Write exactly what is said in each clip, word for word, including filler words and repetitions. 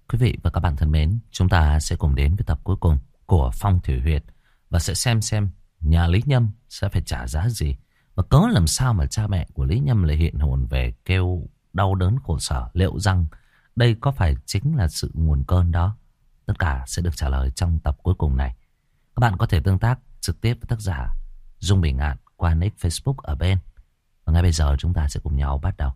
Quý vị và các bạn thân mến, chúng ta sẽ cùng đến với tập cuối cùng của Phong Thủy Huyệt và sẽ xem xem nhà Lý Nhâm sẽ phải trả giá gì. Và cớ làm sao mà cha mẹ của Lý Nhâm lại hiện hồn về kêu đau đớn khổ sở. Liệu rằng đây có phải chính là sự nguồn cơn đó? Tất cả sẽ được trả lời trong tập cuối cùng này. Các bạn có thể tương tác trực tiếp với tác giả Dung Bình Ngạn qua nick Facebook ở bên. Và ngay bây giờ chúng ta sẽ cùng nhau bắt đầu.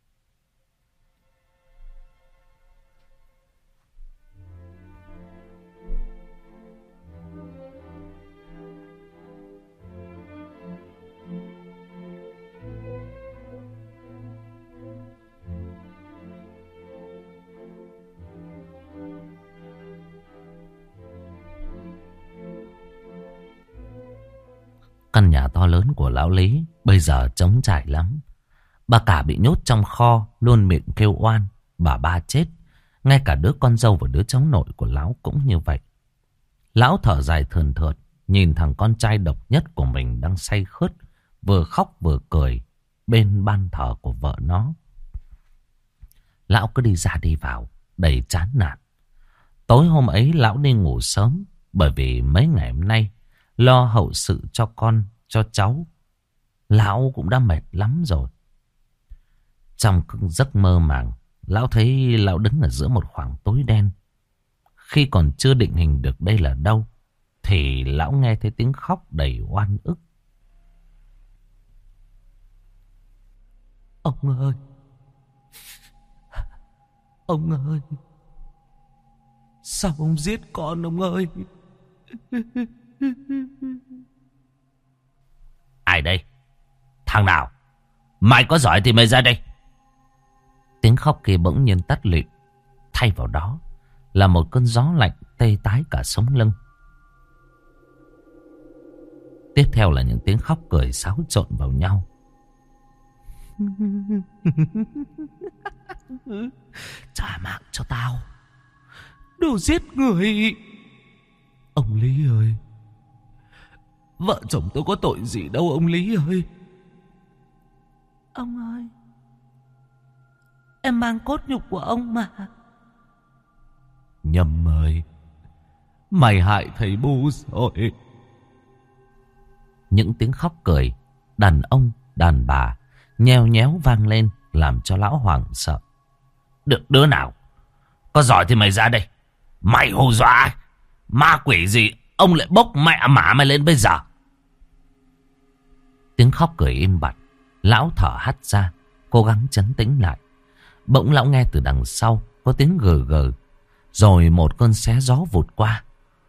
Căn nhà to lớn của lão Lý bây giờ trống trải lắm. Bà cả bị nhốt trong kho, luôn miệng kêu oan. Bà ba chết. Ngay cả đứa con dâu và đứa cháu nội của lão cũng như vậy. Lão thở dài thườn thượt, nhìn thằng con trai độc nhất của mình đang say khướt, vừa khóc vừa cười bên ban thờ của vợ nó. Lão cứ đi ra đi vào, đầy chán nản. Tối hôm ấy lão đi ngủ sớm, bởi vì mấy ngày hôm nay lo hậu sự cho con, cho cháu. Lão cũng đã mệt lắm rồi. Trong giấc mơ màng, lão thấy lão đứng ở giữa một khoảng tối đen. Khi còn chưa định hình được đây là đâu, thì lão nghe thấy tiếng khóc đầy oan ức. Ông ơi! Ông ơi! Sao ông giết con ông ơi? Ai đây? Thằng nào? Mày có giỏi thì mày ra đây. Tiếng khóc kia bỗng nhiên tắt lịm. Thay vào đó là một cơn gió lạnh tê tái cả sống lưng. Tiếp theo là những tiếng khóc cười xáo trộn vào nhau. Trả mạng cho tao, đồ giết người. Ông Lý ơi, vợ chồng tôi có tội gì đâu ông Lý ơi. Ông ơi, em mang cốt nhục của ông mà. Nhâm ơi, mày hại thầy Bu rồi. Những tiếng khóc cười đàn ông đàn bà nheo nhéo vang lên, làm cho lão hoảng sợ. Được đứa nào có giỏi thì mày ra đây. Mày hù dọa ai? Ma quỷ gì ông lại bốc mẹ mả mày lên bây giờ? Tiếng khóc cười im bặt. Lão thở hắt ra, cố gắng trấn tĩnh lại. Bỗng lão nghe từ đằng sau có tiếng gừ gừ, rồi một cơn xé gió vụt qua.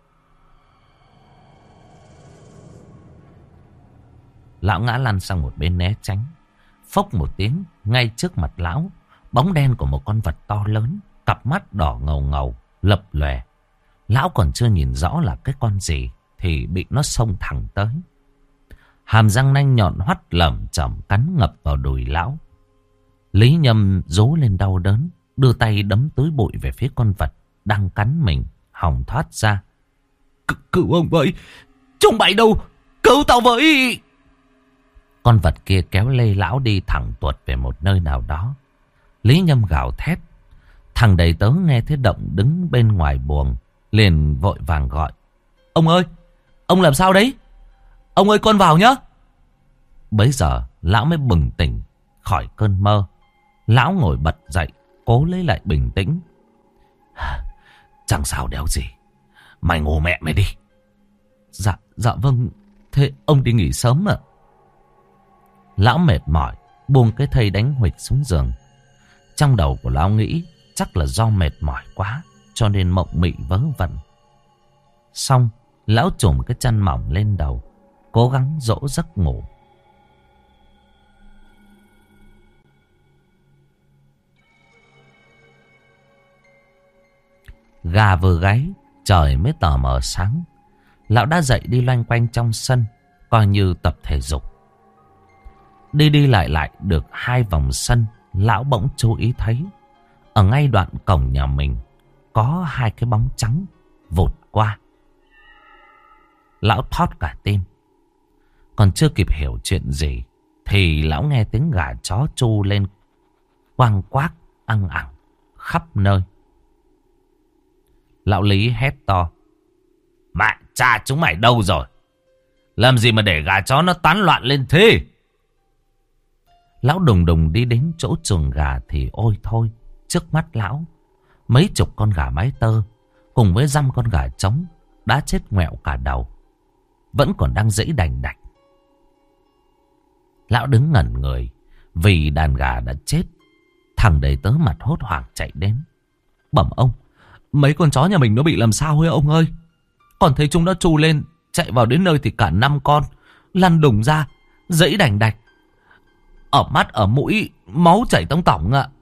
Lão ngã lăn sang một bên né tránh. Phốc một tiếng, ngay trước mặt lão, bóng đen của một con vật to lớn, cặp mắt đỏ ngầu ngầu, lập lòe. Lão còn chưa nhìn rõ là cái con gì thì bị nó xông thẳng tới. Hàm răng nanh nhọn hoắt lởm chởm cắn ngập vào đùi lão. Lý Nhâm rú lên đau đớn, đưa tay đấm túi bụi về phía con vật đang cắn mình, hòng thoát ra. C Cứu ông với! Chúng bậy đâu! Cứu tao với! Con vật kia kéo lê lão đi thẳng tuột về một nơi nào đó. Lý Nhâm gào thét. Thằng đầy tớ nghe thấy động đứng bên ngoài buồng, liền vội vàng gọi. Ông ơi! Ông làm sao đấy? Ông ơi, con vào nhá! Bấy giờ lão mới bừng tỉnh khỏi cơn mơ. Lão ngồi bật dậy, cố lấy lại bình tĩnh. Chẳng sao đéo gì. Mày ngủ mẹ mày đi. Dạ, dạ vâng. Thế ông đi nghỉ sớm ạ. Lão mệt mỏi, buông cái thây đánh huỵch xuống giường. Trong đầu của lão nghĩ chắc là do mệt mỏi quá, cho nên mộng mị vớ vẩn. Xong, lão trùm cái chăn mỏng lên đầu, cố gắng dỗ giấc ngủ. Gà vừa gáy, trời mới tờ mờ sáng. Lão đã dậy đi loanh quanh trong sân, coi như tập thể dục. Đi đi lại lại được hai vòng sân, lão bỗng chú ý thấy ở ngay đoạn cổng nhà mình có hai cái bóng trắng vụt qua. Lão thót cả tim. Còn chưa kịp hiểu chuyện gì thì lão nghe tiếng gà chó tru lên quang quác ăng ẳng khắp nơi. Lão Lý hét to. Mẹ cha chúng mày đâu rồi? Làm gì mà để gà chó nó tán loạn lên thế? Lão đùng đùng đi đến chỗ chuồng gà thì ôi thôi. Trước mắt lão, mấy chục con gà mái tơ cùng với dăm con gà trống đã chết ngoẹo cả đầu, vẫn còn đang giãy đành đạch. Lão đứng ngẩn người vì đàn gà đã chết. Thằng đầy tớ mặt hốt hoảng chạy đến. Bẩm ông, mấy con chó nhà mình nó bị làm sao ấy ông ơi? Còn thấy chúng nó trù lên, chạy vào đến nơi thì cả năm con lăn đùng ra, giãy đành đạch. Ở mắt ở mũi máu chảy tông tỏng ạ.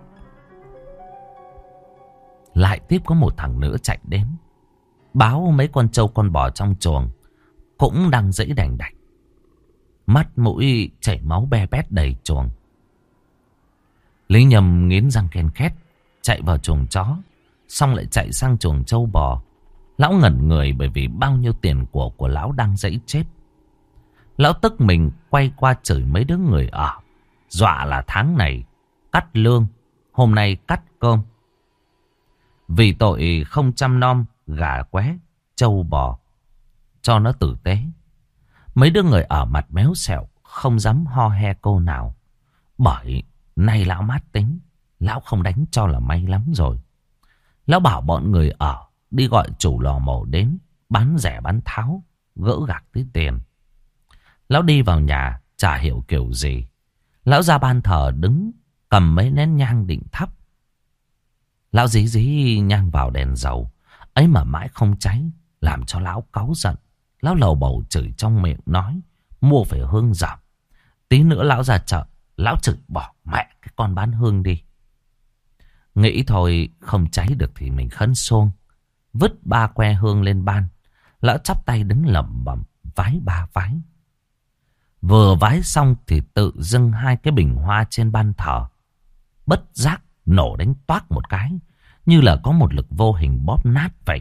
Lại tiếp có một thằng nữa chạy đến, báo mấy con trâu con bò trong chuồng cũng đang giãy đành đạch, mắt mũi chảy máu be bét đầy chuồng. Lý Nhâm nghiến răng ken két, chạy vào chuồng chó, xong lại chạy sang chuồng trâu bò. Lão ngẩn người bởi vì bao nhiêu tiền của của lão đang giãy chết. Lão tức mình quay qua chửi mấy đứa người ở, dọa là tháng này cắt lương, hôm nay cắt cơm. Vì tội không chăm nom gà qué, trâu bò cho nó tử tế. Mấy đứa người ở mặt méo xẹo, không dám ho he câu nào. Bởi nay lão mát tính, lão không đánh cho là may lắm rồi. Lão bảo bọn người ở đi gọi chủ lò mổ đến, bán rẻ bán tháo, gỡ gạc tí tiền. Lão đi vào nhà, chả hiểu kiểu gì. Lão ra ban thờ đứng, cầm mấy nén nhang định thắp. Lão dí dí nhang vào đèn dầu, ấy mà mãi không cháy, làm cho lão cáu giận. Lão lầu bầu chửi trong miệng nói, mua phải hương giảm. Tí nữa lão ra chợ, lão chửi bỏ mẹ cái con bán hương đi. Nghĩ thôi không cháy được thì mình khấn xuông, vứt ba que hương lên ban. Lão chắp tay đứng lẩm bẩm vái ba vái. Vừa vái xong thì tự dưng hai cái bình hoa trên ban thờ bất giác nổ đánh toác một cái, như là có một lực vô hình bóp nát vậy.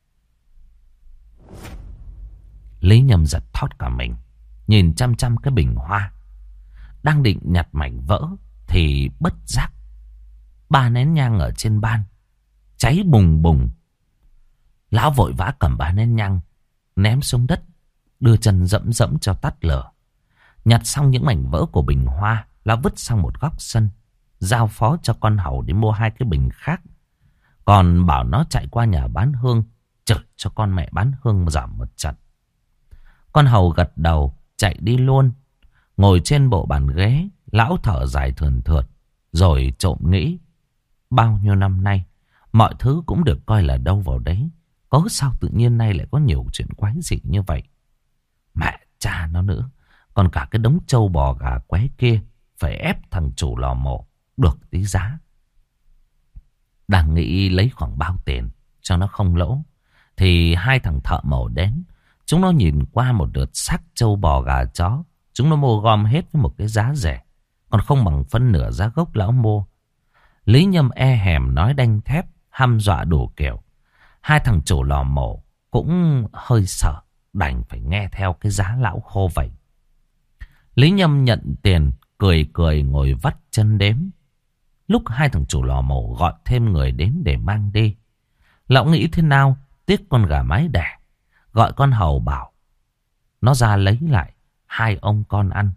Lý Nhâm giật thót cả mình, nhìn chăm chăm cái bình hoa. Đang định nhặt mảnh vỡ thì bất giác ba nén nhang ở trên ban cháy bùng bùng. Lão vội vã cầm ba nén nhang ném xuống đất, đưa chân dẫm dẫm cho tắt lửa. Nhặt xong những mảnh vỡ của bình hoa, lão vứt sang một góc sân, giao phó cho con hầu đi mua hai cái bình khác. Còn bảo nó chạy qua nhà bán hương, chửi cho con mẹ bán hương giảm một trận. Con hầu gật đầu, chạy đi luôn. Ngồi trên bộ bàn ghế, lão thở dài thườn thượt, rồi trộm nghĩ. Bao nhiêu năm nay, mọi thứ cũng được coi là đâu vào đấy. Có sao tự nhiên nay lại có nhiều chuyện quái dị như vậy? Mẹ cha nó nữa, còn cả cái đống trâu bò gà qué kia phải ép thằng chủ lò mổ được tí giá. Đang nghĩ lấy khoảng bao tiền cho nó không lỗ, thì hai thằng thợ mổ đến. Chúng nó nhìn qua một lượt xác trâu bò gà chó. Chúng nó mua gom hết với một cái giá rẻ, còn không bằng phân nửa giá gốc lão mua. Lý Nhâm e hèm nói đanh thép, hăm dọa đủ kiểu. Hai thằng chủ lò mổ cũng hơi sợ, đành phải nghe theo cái giá lão khô vậy. Lý Nhâm nhận tiền, cười cười ngồi vắt chân đếm. Lúc hai thằng chủ lò mổ gọi thêm người đến để mang đi, lão nghĩ thế nào tiếc con gà mái đẻ, gọi con hầu bảo nó ra lấy lại hai ông con ăn.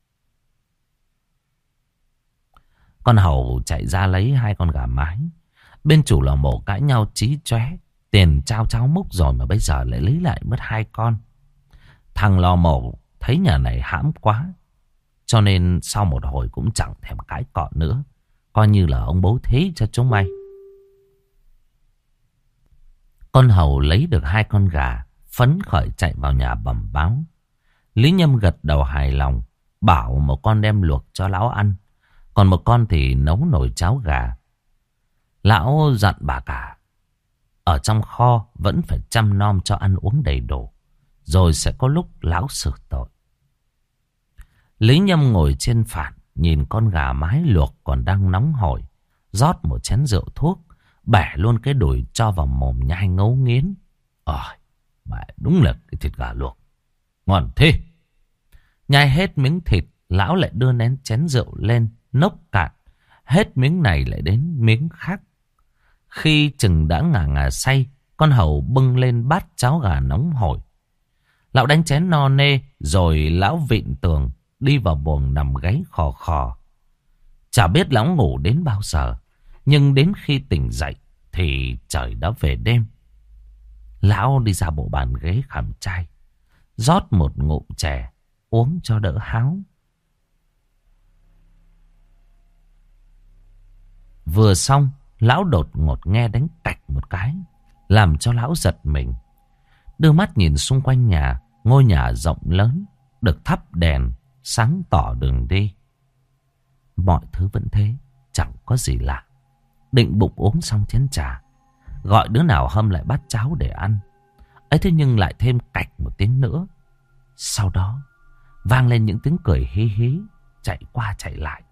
Con hầu chạy ra lấy hai con gà mái. Bên chủ lò mổ cãi nhau chí chóe, tiền trao cháo múc rồi mà bây giờ lại lấy lại mất hai con. Thằng lò mổ thấy nhà này hãm quá, cho nên sau một hồi cũng chẳng thèm cãi cọ nữa, coi như là ông bố thí cho chúng mày. Con hầu lấy được hai con gà, phấn khởi chạy vào nhà bẩm báo. Lý Nhâm gật đầu hài lòng, bảo một con đem luộc cho lão ăn, còn một con thì nấu nồi cháo gà. Lão dặn bà cả ở trong kho vẫn phải chăm nom cho ăn uống đầy đủ, rồi sẽ có lúc lão xử tội. Lý Nhâm ngồi trên phản, nhìn con gà mái luộc còn đang nóng hổi, rót một chén rượu thuốc, bẻ luôn cái đùi cho vào mồm nhai ngấu nghiến. Ôi, mẹ đúng là cái thịt gà luộc ngon thế. Nhai hết miếng thịt, lão lại đưa nén chén rượu lên, nốc cạn. Hết miếng này lại đến miếng khác. Khi chừng đã ngà ngà say, con hầu bưng lên bát cháo gà nóng hổi. Lão đánh chén no nê, rồi lão vịn tường, đi vào buồng nằm gáy khò khò. Chả biết lão ngủ đến bao giờ, nhưng đến khi tỉnh dậy thì trời đã về đêm. Lão đi ra bộ bàn ghế khảm trai, rót một ngụm chè, uống cho đỡ háo. Vừa xong, lão đột ngột nghe đánh cạch một cái, làm cho lão giật mình. Đưa mắt nhìn xung quanh nhà, ngôi nhà rộng lớn, được thắp đèn, sáng tỏ đường đi. Mọi thứ vẫn thế, chẳng có gì lạ. Định bụng uống xong chén trà, gọi đứa nào hâm lại bát cháo để ăn. Ấy thế nhưng lại thêm cạch một tiếng nữa. Sau đó, vang lên những tiếng cười hí hí, chạy qua chạy lại.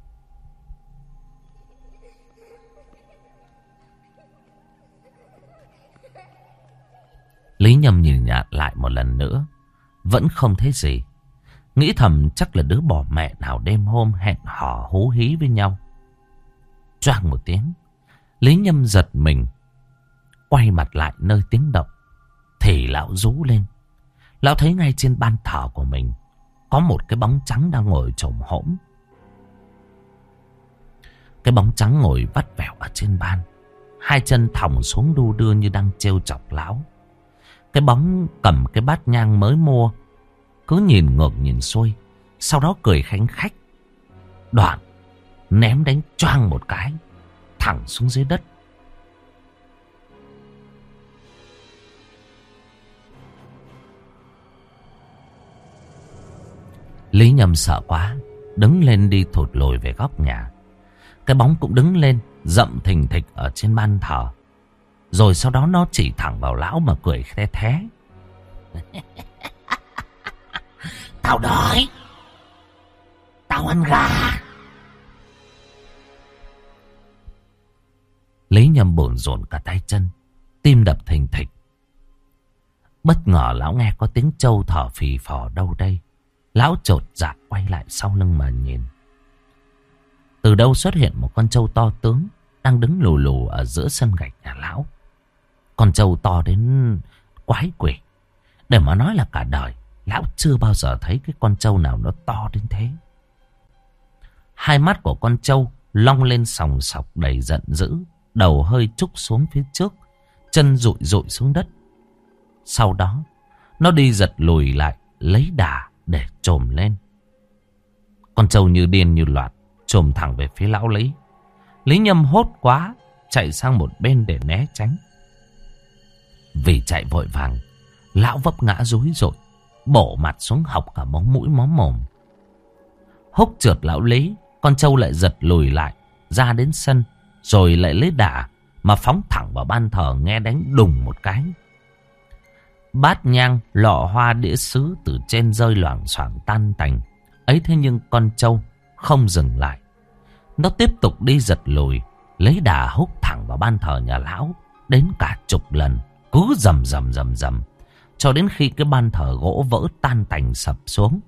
Lý Nhâm nhìn nhạt lại một lần nữa, vẫn không thấy gì. Nghĩ thầm chắc là đứa bỏ mẹ nào đêm hôm hẹn hò hú hí với nhau. Choang một tiếng, Lý Nhâm giật mình, quay mặt lại nơi tiếng động. Thì lão rú lên. Lão thấy ngay trên ban thờ của mình có một cái bóng trắng đang ngồi chồm hổm. Cái bóng trắng ngồi vắt vẻo ở trên ban, hai chân thòng xuống đu đưa như đang trêu chọc lão. Cái bóng cầm cái bát nhang mới mua, cứ nhìn ngược nhìn xuôi, sau đó cười khanh khách. Đoạn ném đánh choang một cái, thẳng xuống dưới đất. Lý Nhâm sợ quá, đứng lên đi thụt lùi về góc nhà. Cái bóng cũng đứng lên, dậm thình thịch ở trên ban thờ. Rồi sau đó nó chỉ thẳng vào lão mà cười the thé. Tao đói, tao ăn gà. Lý Nhâm bồn rồn cả tay chân, tim đập thình thịch. Bất ngờ lão nghe có tiếng trâu thở phì phò đâu đây. Lão chột dạ quay lại sau lưng mà nhìn. Từ đâu xuất hiện một con trâu to tướng, đang đứng lù lù ở giữa sân gạch nhà lão. Con trâu to đến quái quỷ. Để mà nói là cả đời, lão chưa bao giờ thấy cái con trâu nào nó to đến thế. Hai mắt của con trâu long lên sòng sọc đầy giận dữ, đầu hơi trúc xuống phía trước, chân rụi rụi xuống đất. Sau đó, nó đi giật lùi lại, lấy đà để trồm lên. Con trâu như điên như loạn, trồm thẳng về phía lão Lý. Lý Nhâm hốt quá, chạy sang một bên để né tránh. Vì chạy vội vàng, lão vấp ngã rúi rụi, bổ mặt xuống hộc cả móng mũi móm mồm. Húc trượt lão Lý, con trâu lại giật lùi lại, ra đến sân, rồi lại lấy đà mà phóng thẳng vào ban thờ, nghe đánh đùng một cái. Bát nhang, lọ hoa, đĩa sứ từ trên rơi loảng xoảng tan tành. Ấy thế nhưng con trâu không dừng lại. Nó tiếp tục đi giật lùi, lấy đà húc thẳng vào ban thờ nhà lão, đến cả chục lần, cứ rầm rầm rầm rầm, cho đến khi cái ban thờ gỗ vỡ tan tành sập xuống.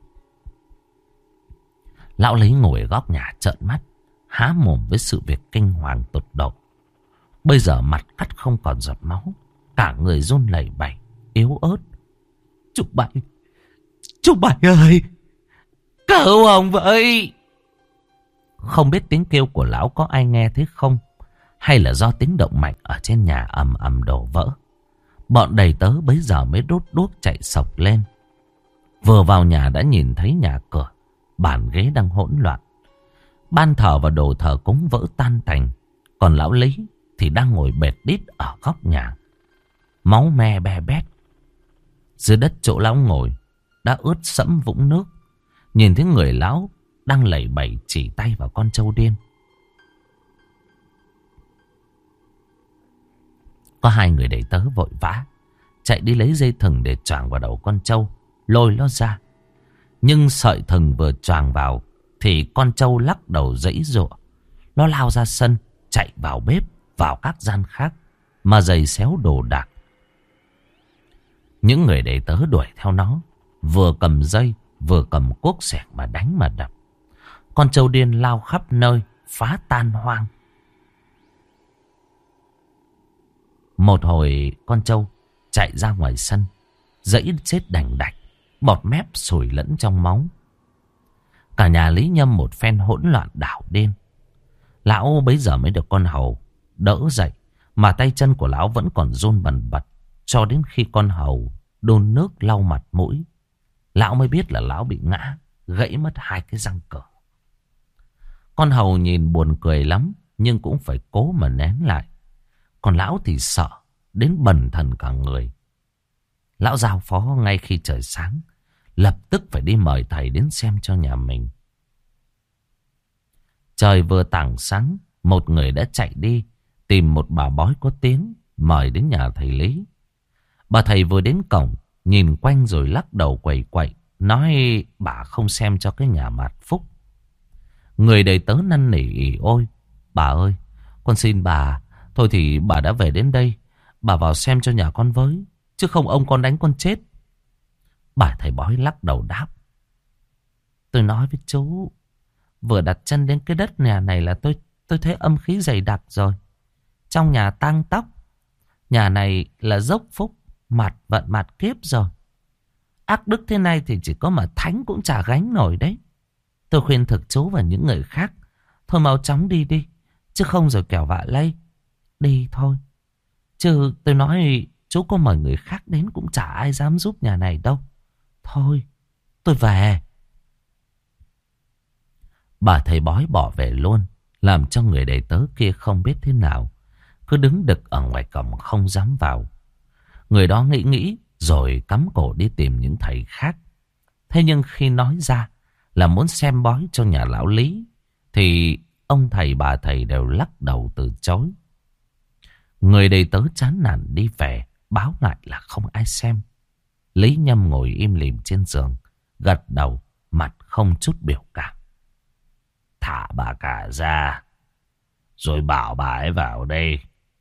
Lão Lý ngồi ở góc nhà trợn mắt, há mồm với sự việc kinh hoàng tột độ. Bây giờ mặt cắt không còn giọt máu, cả người run lẩy bẩy, yếu ớt. Chú Bảy, chú Bảy ơi, cứu ông vậy. Không biết tiếng kêu của lão có ai nghe thấy không, hay là do tiếng động mạnh ở trên nhà ầm ầm đổ vỡ. Bọn đầy tớ bấy giờ mới đốt đuốc chạy sộc lên. Vừa vào nhà đã nhìn thấy nhà cửa, bàn ghế đang hỗn loạn. Ban thờ và đồ thờ cúng vỡ tan tành. Còn lão Lý thì đang ngồi bệt đít ở góc nhà, máu me be bét. Dưới đất chỗ lão ngồi đã ướt sẫm vũng nước. Nhìn thấy người lão đang lẩy bẩy chỉ tay vào con trâu điên. Có hai người đầy tớ vội vã chạy đi lấy dây thừng để choàng vào đầu con trâu, lôi nó ra. Nhưng sợi thừng vừa choàng vào thì con trâu lắc đầu giãy giụa. Nó lao ra sân, chạy vào bếp, vào các gian khác mà giày xéo đồ đạc. Những người đầy tớ đuổi theo nó, vừa cầm dây vừa cầm cuốc xẻng mà đánh mà đập. Con trâu điên lao khắp nơi, phá tan hoang. Một hồi con trâu chạy ra ngoài sân, dẫy chết đành đạch, bọt mép sủi lẫn trong máu. Cả nhà Lý Nhâm một phen hỗn loạn đảo điên. Lão bấy giờ mới được con hầu đỡ dậy, mà tay chân của lão vẫn còn run bần bật. Cho đến khi con hầu đôn nước lau mặt mũi, lão mới biết là lão bị ngã, gãy mất hai cái răng cửa. Con hầu nhìn buồn cười lắm, nhưng cũng phải cố mà nén lại. Còn lão thì sợ đến bần thần cả người. Lão giao phó ngay khi trời sáng, lập tức phải đi mời thầy đến xem cho nhà mình. Trời vừa tảng sáng, một người đã chạy đi tìm một bà bói có tiếng, mời đến nhà thầy Lý. Bà thầy vừa đến cổng, nhìn quanh rồi lắc đầu quẩy quậy, nói bà không xem cho cái nhà Mạt Phúc. Người đầy tớ năn nỉ ỉ ôi: bà ơi, con xin bà, thôi thì bà đã về đến đây, bà vào xem cho nhà con với, chứ không ông con đánh con chết. Bà thầy bói lắc đầu đáp: tôi nói với chú, vừa đặt chân đến cái đất nhà này là tôi tôi thấy âm khí dày đặc rồi. Trong nhà tang tóc, nhà này là dốc phúc, mặt vận mặt kiếp rồi. Ác đức thế này thì chỉ có mà thánh cũng chả gánh nổi đấy. Tôi khuyên thực chú và những người khác, thôi mau chóng đi đi, chứ không rồi kẻo vạ lây. Đi thôi, chứ tôi nói chú có mời người khác đến cũng chả ai dám giúp nhà này đâu. Thôi, tôi về. Bà thầy bói bỏ về luôn, làm cho người đầy tớ kia không biết thế nào, cứ đứng đực ở ngoài cổng không dám vào. Người đó nghĩ nghĩ rồi cắm cổ đi tìm những thầy khác. Thế nhưng khi nói ra là muốn xem bói cho nhà lão Lý, thì ông thầy bà thầy đều lắc đầu từ chối. Người đầy tớ chán nản đi về, báo lại là không ai xem. Lý Nhâm ngồi im lìm trên giường, gật đầu, mặt không chút biểu cảm. Thả bà cả ra, rồi bảo bà ấy vào đây.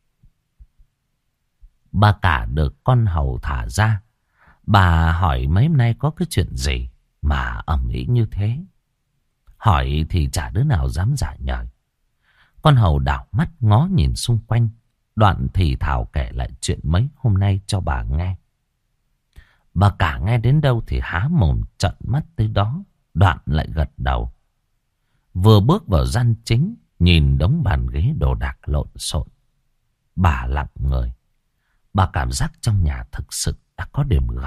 Bà cả được con hầu thả ra. Bà hỏi mấy hôm nay có cái chuyện gì mà ầm ĩ như thế. Hỏi thì chả đứa nào dám giả nhời. Con hầu đảo mắt ngó nhìn xung quanh, đoạn thì thào kể lại chuyện mấy hôm nay cho bà nghe. Bà cả nghe đến đâu thì há mồm trợn mắt tới đó, đoạn lại gật đầu. Vừa bước vào gian chính, nhìn đống bàn ghế đồ đạc lộn xộn, bà lặng người. Bà cảm giác trong nhà thực sự đã có điểm gở.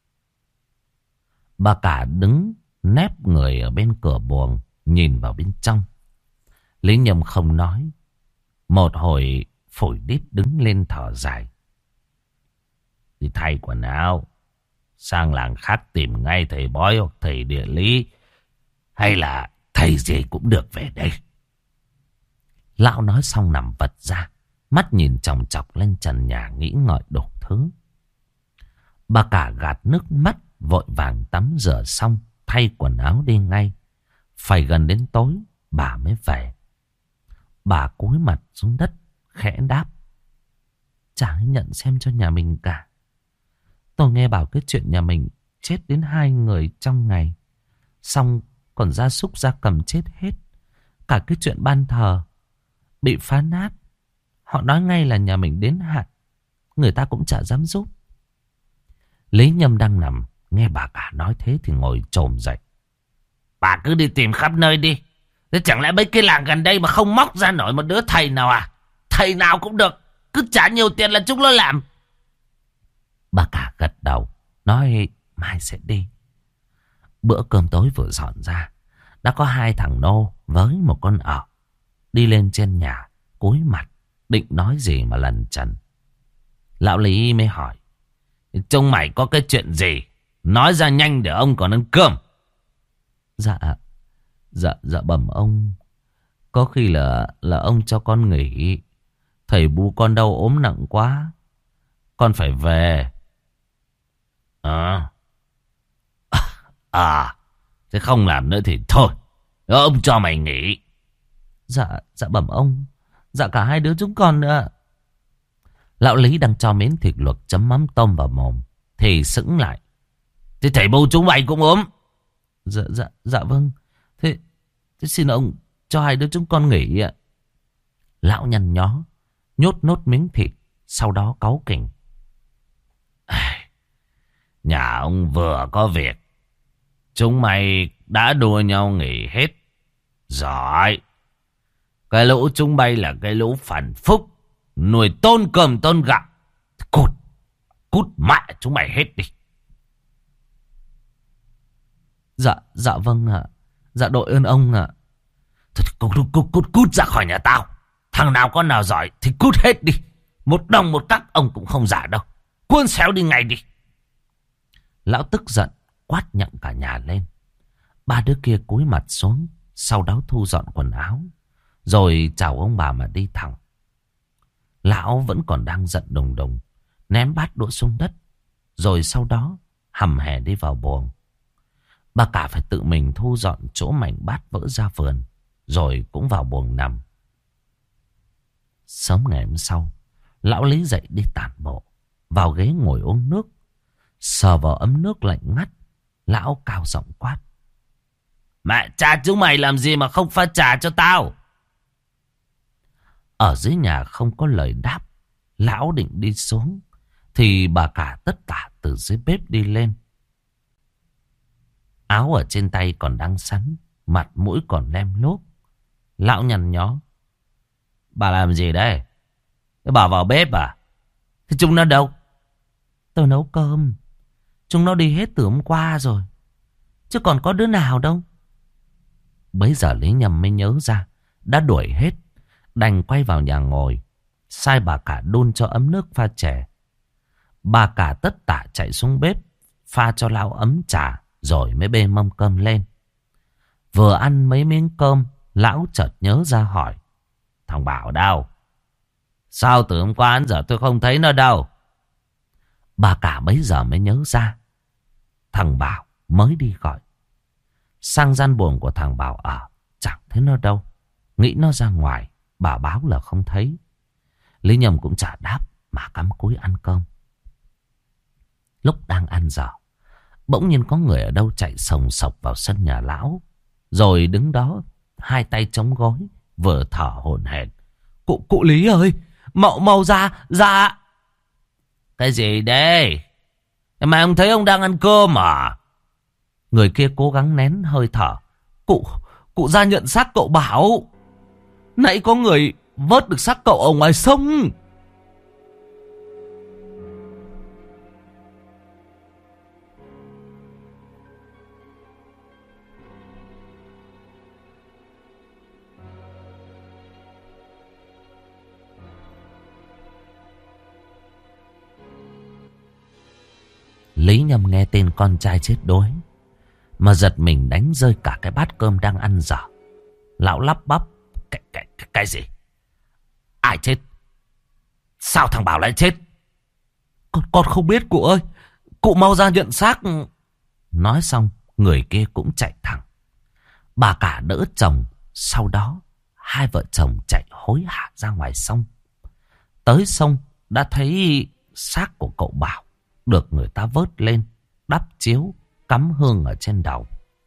Bà cả đứng nép người ở bên cửa buồng, nhìn vào bên trong. Lý Nhâm không nói. Một hồi phổi đít đứng lên thở dài. Đi thay quần áo, sang làng khác tìm ngay thầy bói hoặc thầy địa lý, hay là thầy gì cũng được về đây. Lão nói xong nằm vật ra, mắt nhìn chòng chọc lên trần nhà nghĩ ngợi đủ thứ. Bà cả gạt nước mắt, vội vàng tắm rửa xong, thay quần áo đi ngay. Phải gần đến tối, bà mới về. Bà cúi mặt xuống đất, khẽ đáp: chả ai nhận xem cho nhà mình cả. Tôi nghe bảo cái chuyện nhà mình chết đến hai người trong ngày, xong còn gia súc gia cầm chết hết. Cả cái chuyện ban thờ bị phá nát, họ nói ngay là nhà mình đến hạn, người ta cũng chả dám giúp. Lý Nhâm đang nằm, nghe bà cả nói thế thì ngồi chồm dậy. Bà cứ đi tìm khắp nơi đi, thế chẳng lẽ mấy cái làng gần đây mà không móc ra nổi một đứa thầy nào à? Thầy nào cũng được, cứ trả nhiều tiền là chúng nó làm. Bà cả gật đầu, nói mai sẽ đi. Bữa cơm tối vừa dọn ra, đã có hai thằng nô với một con ỏ đi lên trên nhà, cúi mặt định nói gì mà lần trần. Lão Lý mới hỏi: trông mày có cái chuyện gì, nói ra nhanh để ông còn ăn cơm. Dạ Dạ dạ bẩm ông, có khi là là ông cho con nghỉ. Thầy bu con đau ốm nặng quá, con phải về. À À thế không làm nữa thì thôi, ông cho mày nghỉ. Dạ dạ bẩm ông, dạ cả hai đứa chúng con nữa. Lão Lý đang cho miếng thịt luộc chấm mắm tôm vào mồm thì sững lại. Thế thầy bu chúng mày cũng ốm? Dạ dạ dạ vâng. Thế, thế xin ông cho hai đứa chúng con nghỉ ạ. Lão nhăn nhó nhốt nốt miếng thịt Sau đó cáu kỉnh. Nhà ông vừa có việc, chúng mày đã đua nhau nghỉ hết. Giỏi. Cái lũ chúng bay là cái lũ phản phúc, nuôi tôn cơm tôn gạo. Cút, cút mẹ chúng mày hết đi. Dạ, dạ vâng ạ. Dạ đội ơn ông ạ. Thôi cút, cút, cút, cút, cút ra khỏi nhà tao. Thằng nào con nào giỏi thì cút hết đi. Một đồng một cắc ông cũng không giả đâu. Cuốn xéo đi ngay đi. Lão tức giận quát nhặng cả nhà lên. Ba đứa kia cúi mặt xuống, sau đó thu dọn quần áo, rồi chào ông bà mà đi thẳng. Lão vẫn còn đang giận đùng đùng, ném bát đũa xuống đất, rồi sau đó hầm hè đi vào buồng. Bà cả phải tự mình thu dọn chỗ mảnh bát vỡ ra vườn, rồi cũng vào buồng nằm. Sớm ngày hôm sau, lão Lý dậy đi tản bộ, vào ghế ngồi uống nước, sờ vào ấm nước lạnh ngắt. Lão cao giọng quát: Mẹ cha chúng mày làm gì mà không pha trà cho tao? Ở dưới nhà không có lời đáp. Lão định đi xuống thì bà cả tất tả từ dưới bếp đi lên. Áo ở trên tay còn đang sắn, mặt mũi còn lem lốp. Lão nhăn nhó: Bà làm gì đây? Bà vào bếp à? Thế chúng nó đâu? Tôi nấu cơm. Chúng nó đi hết từ hôm qua rồi, chứ còn có đứa nào đâu. Bấy giờ Lý Nhâm mới nhớ ra đã đuổi hết, đành quay vào nhà ngồi, sai bà cả đun cho ấm nước pha chè. Bà cả tất tả chạy xuống bếp pha cho lão ấm trà, rồi mới bê mâm cơm lên. Vừa ăn mấy miếng cơm, lão chợt nhớ ra hỏi: Thằng Bảo đâu? Sao từ hôm qua đến giờ tôi không thấy nó đâu? Bà cả bấy giờ mới nhớ ra thằng Bảo mới đi gọi. Sang gian buồng của thằng Bảo ở, chẳng thấy nó đâu. Nghĩ nó ra ngoài, bà báo là không thấy. Lý Nhâm cũng chả đáp mà cắm cúi ăn cơm. Lúc đang ăn dở, bỗng nhiên có người ở đâu chạy sồng sộc vào sân nhà lão, rồi đứng đó hai tay chống gối, vừa thở hổn hển: Cụ cụ Lý ơi, mau mau ra ra. Cái gì đây? Mà ông thấy ông đang ăn cơm à? Người kia cố gắng nén hơi thở: Cụ, cụ ra nhận xác cậu Bảo. Nãy có người vớt được xác cậu ở ngoài sông. Lý Nhâm nghe tên con trai chết đuối mà giật mình đánh rơi cả cái bát cơm đang ăn dở. Lão lắp bắp: Cái, cái, cái, cái gì? Ai chết? Sao thằng Bảo lại chết? Con, con không biết cụ ơi. Cụ mau ra nhận xác. Nói xong, người kia cũng chạy thẳng. Bà cả đỡ chồng. Sau đó, hai vợ chồng chạy hối hả ra ngoài sông. Tới sông, đã thấy xác của cậu Bảo được người ta vớt lên, đắp chiếu, cắm hương ở trên đầu.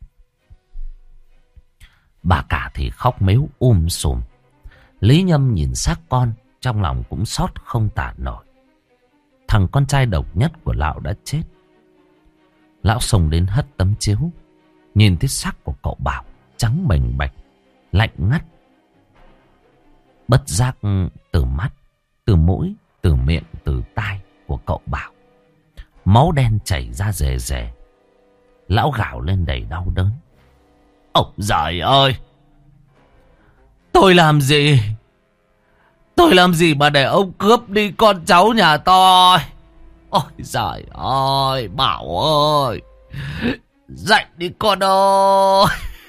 Bà cả thì khóc mếu um sùm. Lý Nhâm nhìn xác con, trong lòng cũng xót không tả nổi. Thằng con trai độc nhất của lão đã chết. Lão xông đến hất tấm chiếu, nhìn thấy xác của cậu Bảo trắng bềnh bạch, lạnh ngắt. Bất giác từ mắt, từ mũi, từ miệng, từ tai của cậu Bảo, máu đen chảy ra rề rề. Lão gào lên đầy đau đớn: Ôi giời ơi! Tôi làm gì? Tôi làm gì mà để ông cướp đi con cháu nhà tôi? Ôi giời ơi! Bảo ơi! Dậy đi con ơi!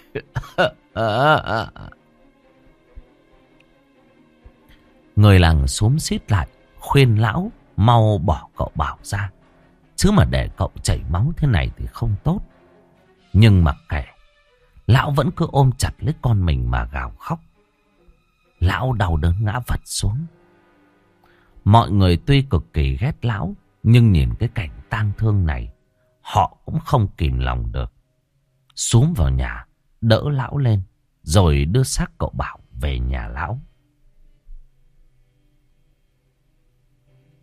Người làng xúm xít lại khuyên lão mau bỏ cậu Bảo ra, chứ mà để cậu chảy máu thế này thì không tốt. Nhưng mặc kệ, lão vẫn cứ ôm chặt lấy con mình mà gào khóc. Lão đau đớn ngã vật xuống. Mọi người tuy cực kỳ ghét lão, nhưng nhìn cái cảnh tang thương này, họ cũng không kìm lòng được. Xúm vào nhà, đỡ lão lên, rồi đưa xác cậu Bảo về nhà lão.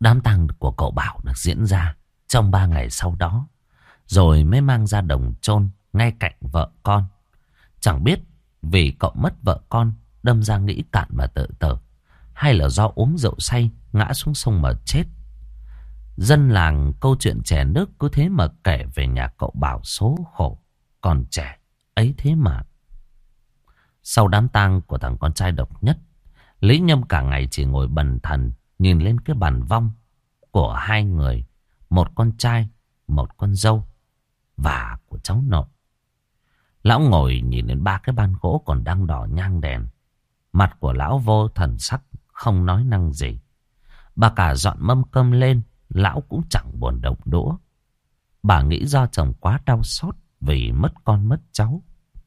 Đám tang của cậu Bảo được diễn ra trong ba ngày sau đó, rồi mới mang ra đồng chôn ngay cạnh vợ con. Chẳng biết vì cậu mất vợ con đâm ra nghĩ cạn mà tự tử, hay là do uống rượu say ngã xuống sông mà chết. Dân làng câu chuyện chè nước cứ thế mà kể về nhà cậu Bảo số khổ, còn trẻ ấy thế mà. Sau đám tang của thằng con trai độc nhất, Lý Nhâm cả ngày chỉ ngồi bần thần nhìn lên cái bàn vong của hai người, một con trai, một con dâu và của cháu nội. Lão ngồi nhìn lên ba cái ban gỗ còn đang đỏ nhang đèn. Mặt của lão vô thần sắc, không nói năng gì. Bà cả dọn mâm cơm lên, lão cũng chẳng buồn động đũa. Bà nghĩ do chồng quá đau xót vì mất con mất cháu.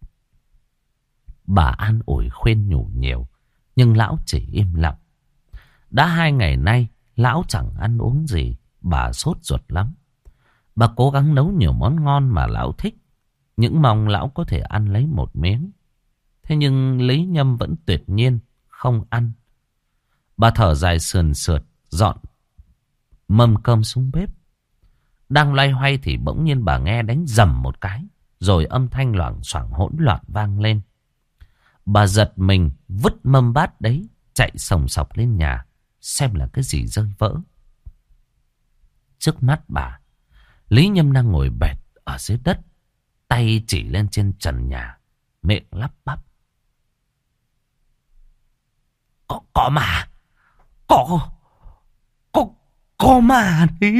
Bà an ủi khuyên nhủ nhiều, nhưng lão chỉ im lặng. Đã hai ngày nay, lão chẳng ăn uống gì, bà sốt ruột lắm. Bà cố gắng nấu nhiều món ngon mà lão thích, những mong lão có thể ăn lấy một miếng. Thế nhưng Lý Nhâm vẫn tuyệt nhiên không ăn. Bà thở dài sườn sượt, dọn mâm cơm xuống bếp. Đang loay hoay thì bỗng nhiên bà nghe đánh rầm một cái, rồi âm thanh loảng xoảng hỗn loạn vang lên. Bà giật mình, vứt mâm bát đấy, chạy sòng sọc lên nhà, xem là cái gì rơi vỡ. Trước mắt bà, Lý Nhâm đang ngồi bệt ở dưới đất, tay chỉ lên trên trần nhà, miệng lắp bắp. Có, có mà, có, có, có mà đi.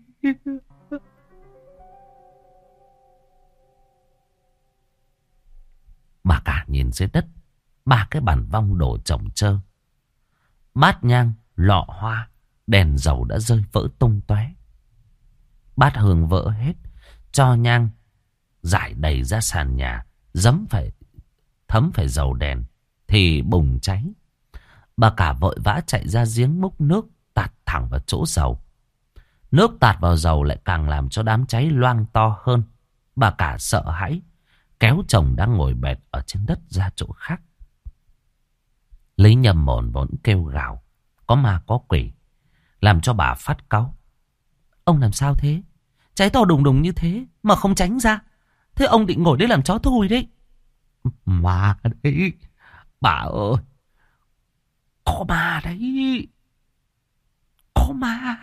Bà cả nhìn dưới đất, ba cái bàn vong đổ chồng chơ. Bát nhang, lọ hoa, đèn dầu đã rơi vỡ tung tóe. Bát hương vỡ hết, cho nhang rải đầy ra sàn nhà, dấm phải thấm phải dầu đèn thì bùng cháy. Bà cả vội vã chạy ra giếng múc nước tạt thẳng vào chỗ dầu. Nước tạt vào dầu lại càng làm cho đám cháy loang to hơn. Bà cả sợ hãi, kéo chồng đang ngồi bệt ở trên đất ra chỗ khác. Lý Nhâm mồn vốn kêu gào, có ma có quỷ, làm cho bà phát cáu. Ông làm sao thế? Cháy to đùng đùng như thế mà không tránh ra. Thế ông định ngồi đấy làm chó thui đấy. Ma đấy, bà ơi, có ma đấy, có ma.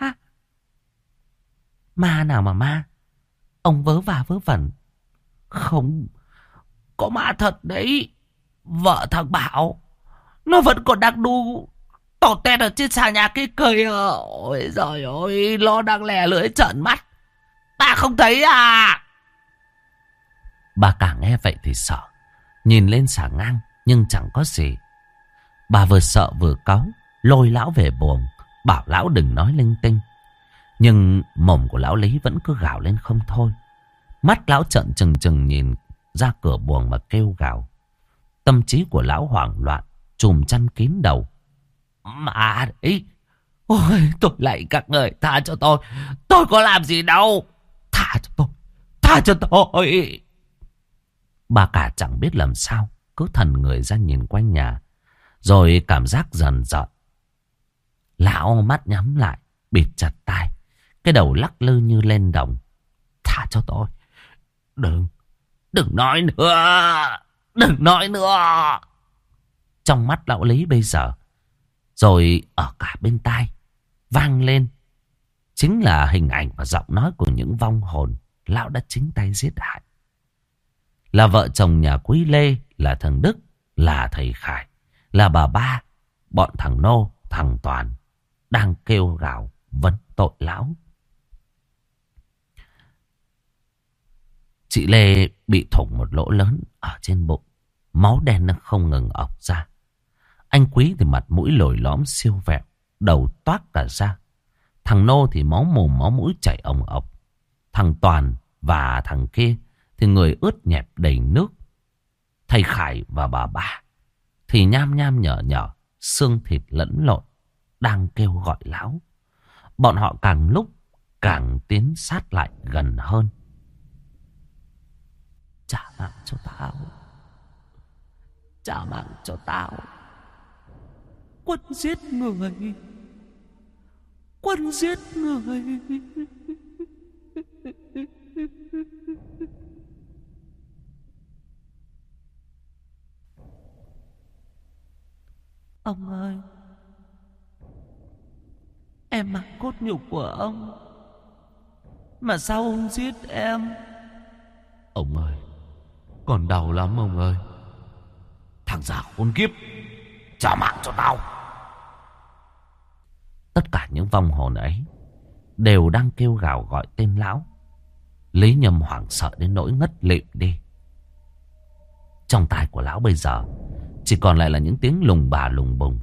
Ma nào mà ma? Ông vớ va vớ vẩn. Không, có ma thật đấy. Vợ thằng Bảo, nó vẫn còn đang đu tỏ tét ở trên xà nhà kia cười. Ôi giời ơi, nó đang lè lưỡi trợn mắt. Ta không thấy à? Bà cả nghe vậy thì sợ, nhìn lên xà ngang nhưng chẳng có gì. Bà vừa sợ vừa cáu, lôi lão về buồng, bảo lão đừng nói linh tinh. Nhưng mồm của lão Lý vẫn cứ gào lên không thôi. Mắt lão trợn trừng trừng nhìn ra cửa buồng mà kêu gào. Tâm trí của lão hoảng loạn, chùm chăn kín đầu. Mà đấy, ôi tôi lạy các người, tha cho tôi, tôi có làm gì đâu, tha cho tôi, tha cho tôi. Bà cả chẳng biết làm sao, cứ thần người ra nhìn quanh nhà, rồi cảm giác dần dần. Lão mắt nhắm lại, bịt chặt tai, cái đầu lắc lư như lên đồng. Tha cho tôi, đừng, đừng nói nữa, đừng nói nữa. Trong mắt lão Lý bây giờ, rồi ở cả bên tai, vang lên chính là hình ảnh và giọng nói của những vong hồn lão đã chính tay giết hại. Là vợ chồng nhà Quý Lê, là thằng Đức, là thầy Khải, là bà Ba, bọn thằng Nô, thằng Toàn đang kêu gào vấn tội lão. Chị Lê bị thủng một lỗ lớn ở trên bụng, máu đen nó không ngừng ọc ra. Anh Quý thì mặt mũi lồi lõm siêu vẹo, đầu toát cả ra. Thằng Nô thì máu mồm máu mũi chảy ồng ọc. Thằng Toàn và thằng kia thì người ướt nhẹp đầy nước. Thầy Khải và bà Ba thì nham nham nhở nhở, xương thịt lẫn lộn, đang kêu gọi lão. Bọn họ càng lúc càng tiến sát lại gần hơn. Trả mạng cho tao, trả mạng cho tao, quân giết người, Quân giết người. Ông ơi, em mặc cốt nhục của ông, mà sao ông giết em? Ông ơi, còn đau lắm ông ơi. Thằng già khốn kiếp, trả mạng cho tao. Tất cả những vong hồn ấy đều đang kêu gào gọi tên lão. Lý Nhâm hoảng sợ đến nỗi ngất lịm đi. Trong tai của lão bây giờ chỉ còn lại là những tiếng lùng bà lùng bùng.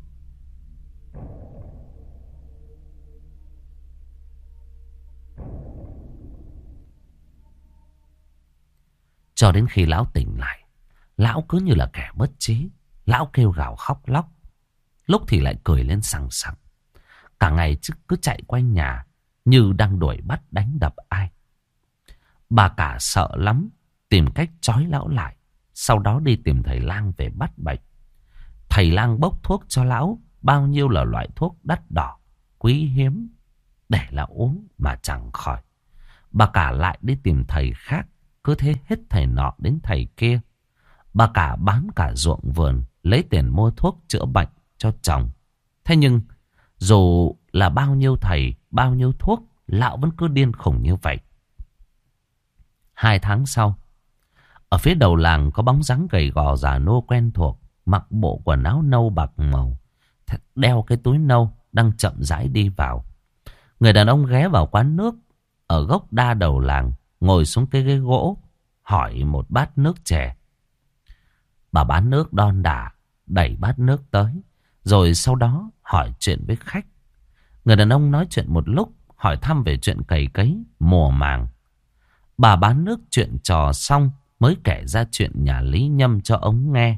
Cho đến khi lão tỉnh lại, lão cứ như là kẻ mất trí. Lão kêu gào khóc lóc, lúc thì lại cười lên sằng sặc. Cả ngày cứ chạy quanh nhà như đang đuổi bắt đánh đập ai. Bà cả sợ lắm, tìm cách trói lão lại, sau đó đi tìm thầy lang về bắt bệnh. Thầy lang bốc thuốc cho lão, bao nhiêu là loại thuốc đắt đỏ, quý hiếm, để lão uống mà chẳng khỏi. Bà cả lại đi tìm thầy khác, cứ thế hết thầy nọ đến thầy kia. Bà cả bán cả ruộng vườn, lấy tiền mua thuốc chữa bệnh cho chồng. Thế nhưng dù là bao nhiêu thầy, bao nhiêu thuốc, lão vẫn cứ điên khủng như vậy. Hai tháng sau, ở phía đầu làng có bóng dáng gầy gò già nua quen thuộc, mặc bộ quần áo nâu bạc màu, đeo cái túi nâu, đang chậm rãi đi vào. Người đàn ông ghé vào quán nước ở gốc đa đầu làng, ngồi xuống cái ghế gỗ, hỏi một bát nước chè. Bà bán nước đon đả đẩy bát nước tới, rồi sau đó hỏi chuyện với khách. Người đàn ông nói chuyện một lúc, hỏi thăm về chuyện cày cấy, mùa màng. Bà bán nước chuyện trò xong mới kể ra chuyện nhà Lý Nhâm cho ông nghe.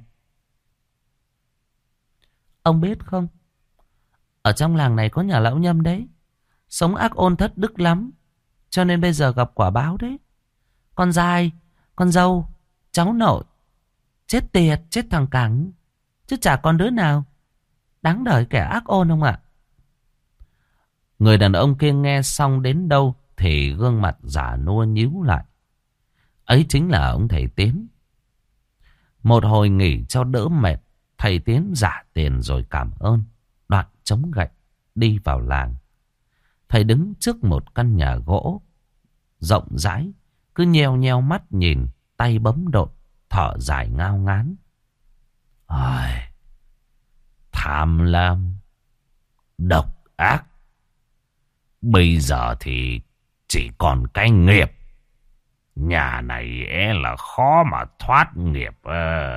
Ông biết không, ở trong làng này có nhà lão Nhâm đấy, sống ác ôn thất đức lắm, cho nên bây giờ gặp quả báo đấy. Con dai, con dâu, cháu nội, chết tiệt, chết thằng cẳng, chứ chả còn đứa nào đáng đời kẻ ác ôn không ạ? Người đàn ông kia nghe xong đến đâu thì gương mặt già nua nhíu lại. Ấy chính là ông thầy Tiến. Một hồi nghỉ cho đỡ mệt, thầy Tiến giả tiền rồi cảm ơn, đoạn chống gậy đi vào làng. Thầy đứng trước một căn nhà gỗ rộng rãi, cứ nheo nheo mắt nhìn, tay bấm đột, thở dài ngao ngán. Ai, tham lam, độc ác, bây giờ thì chỉ còn cái nghiệp. Nhà này é là khó mà thoát nghiệp. À.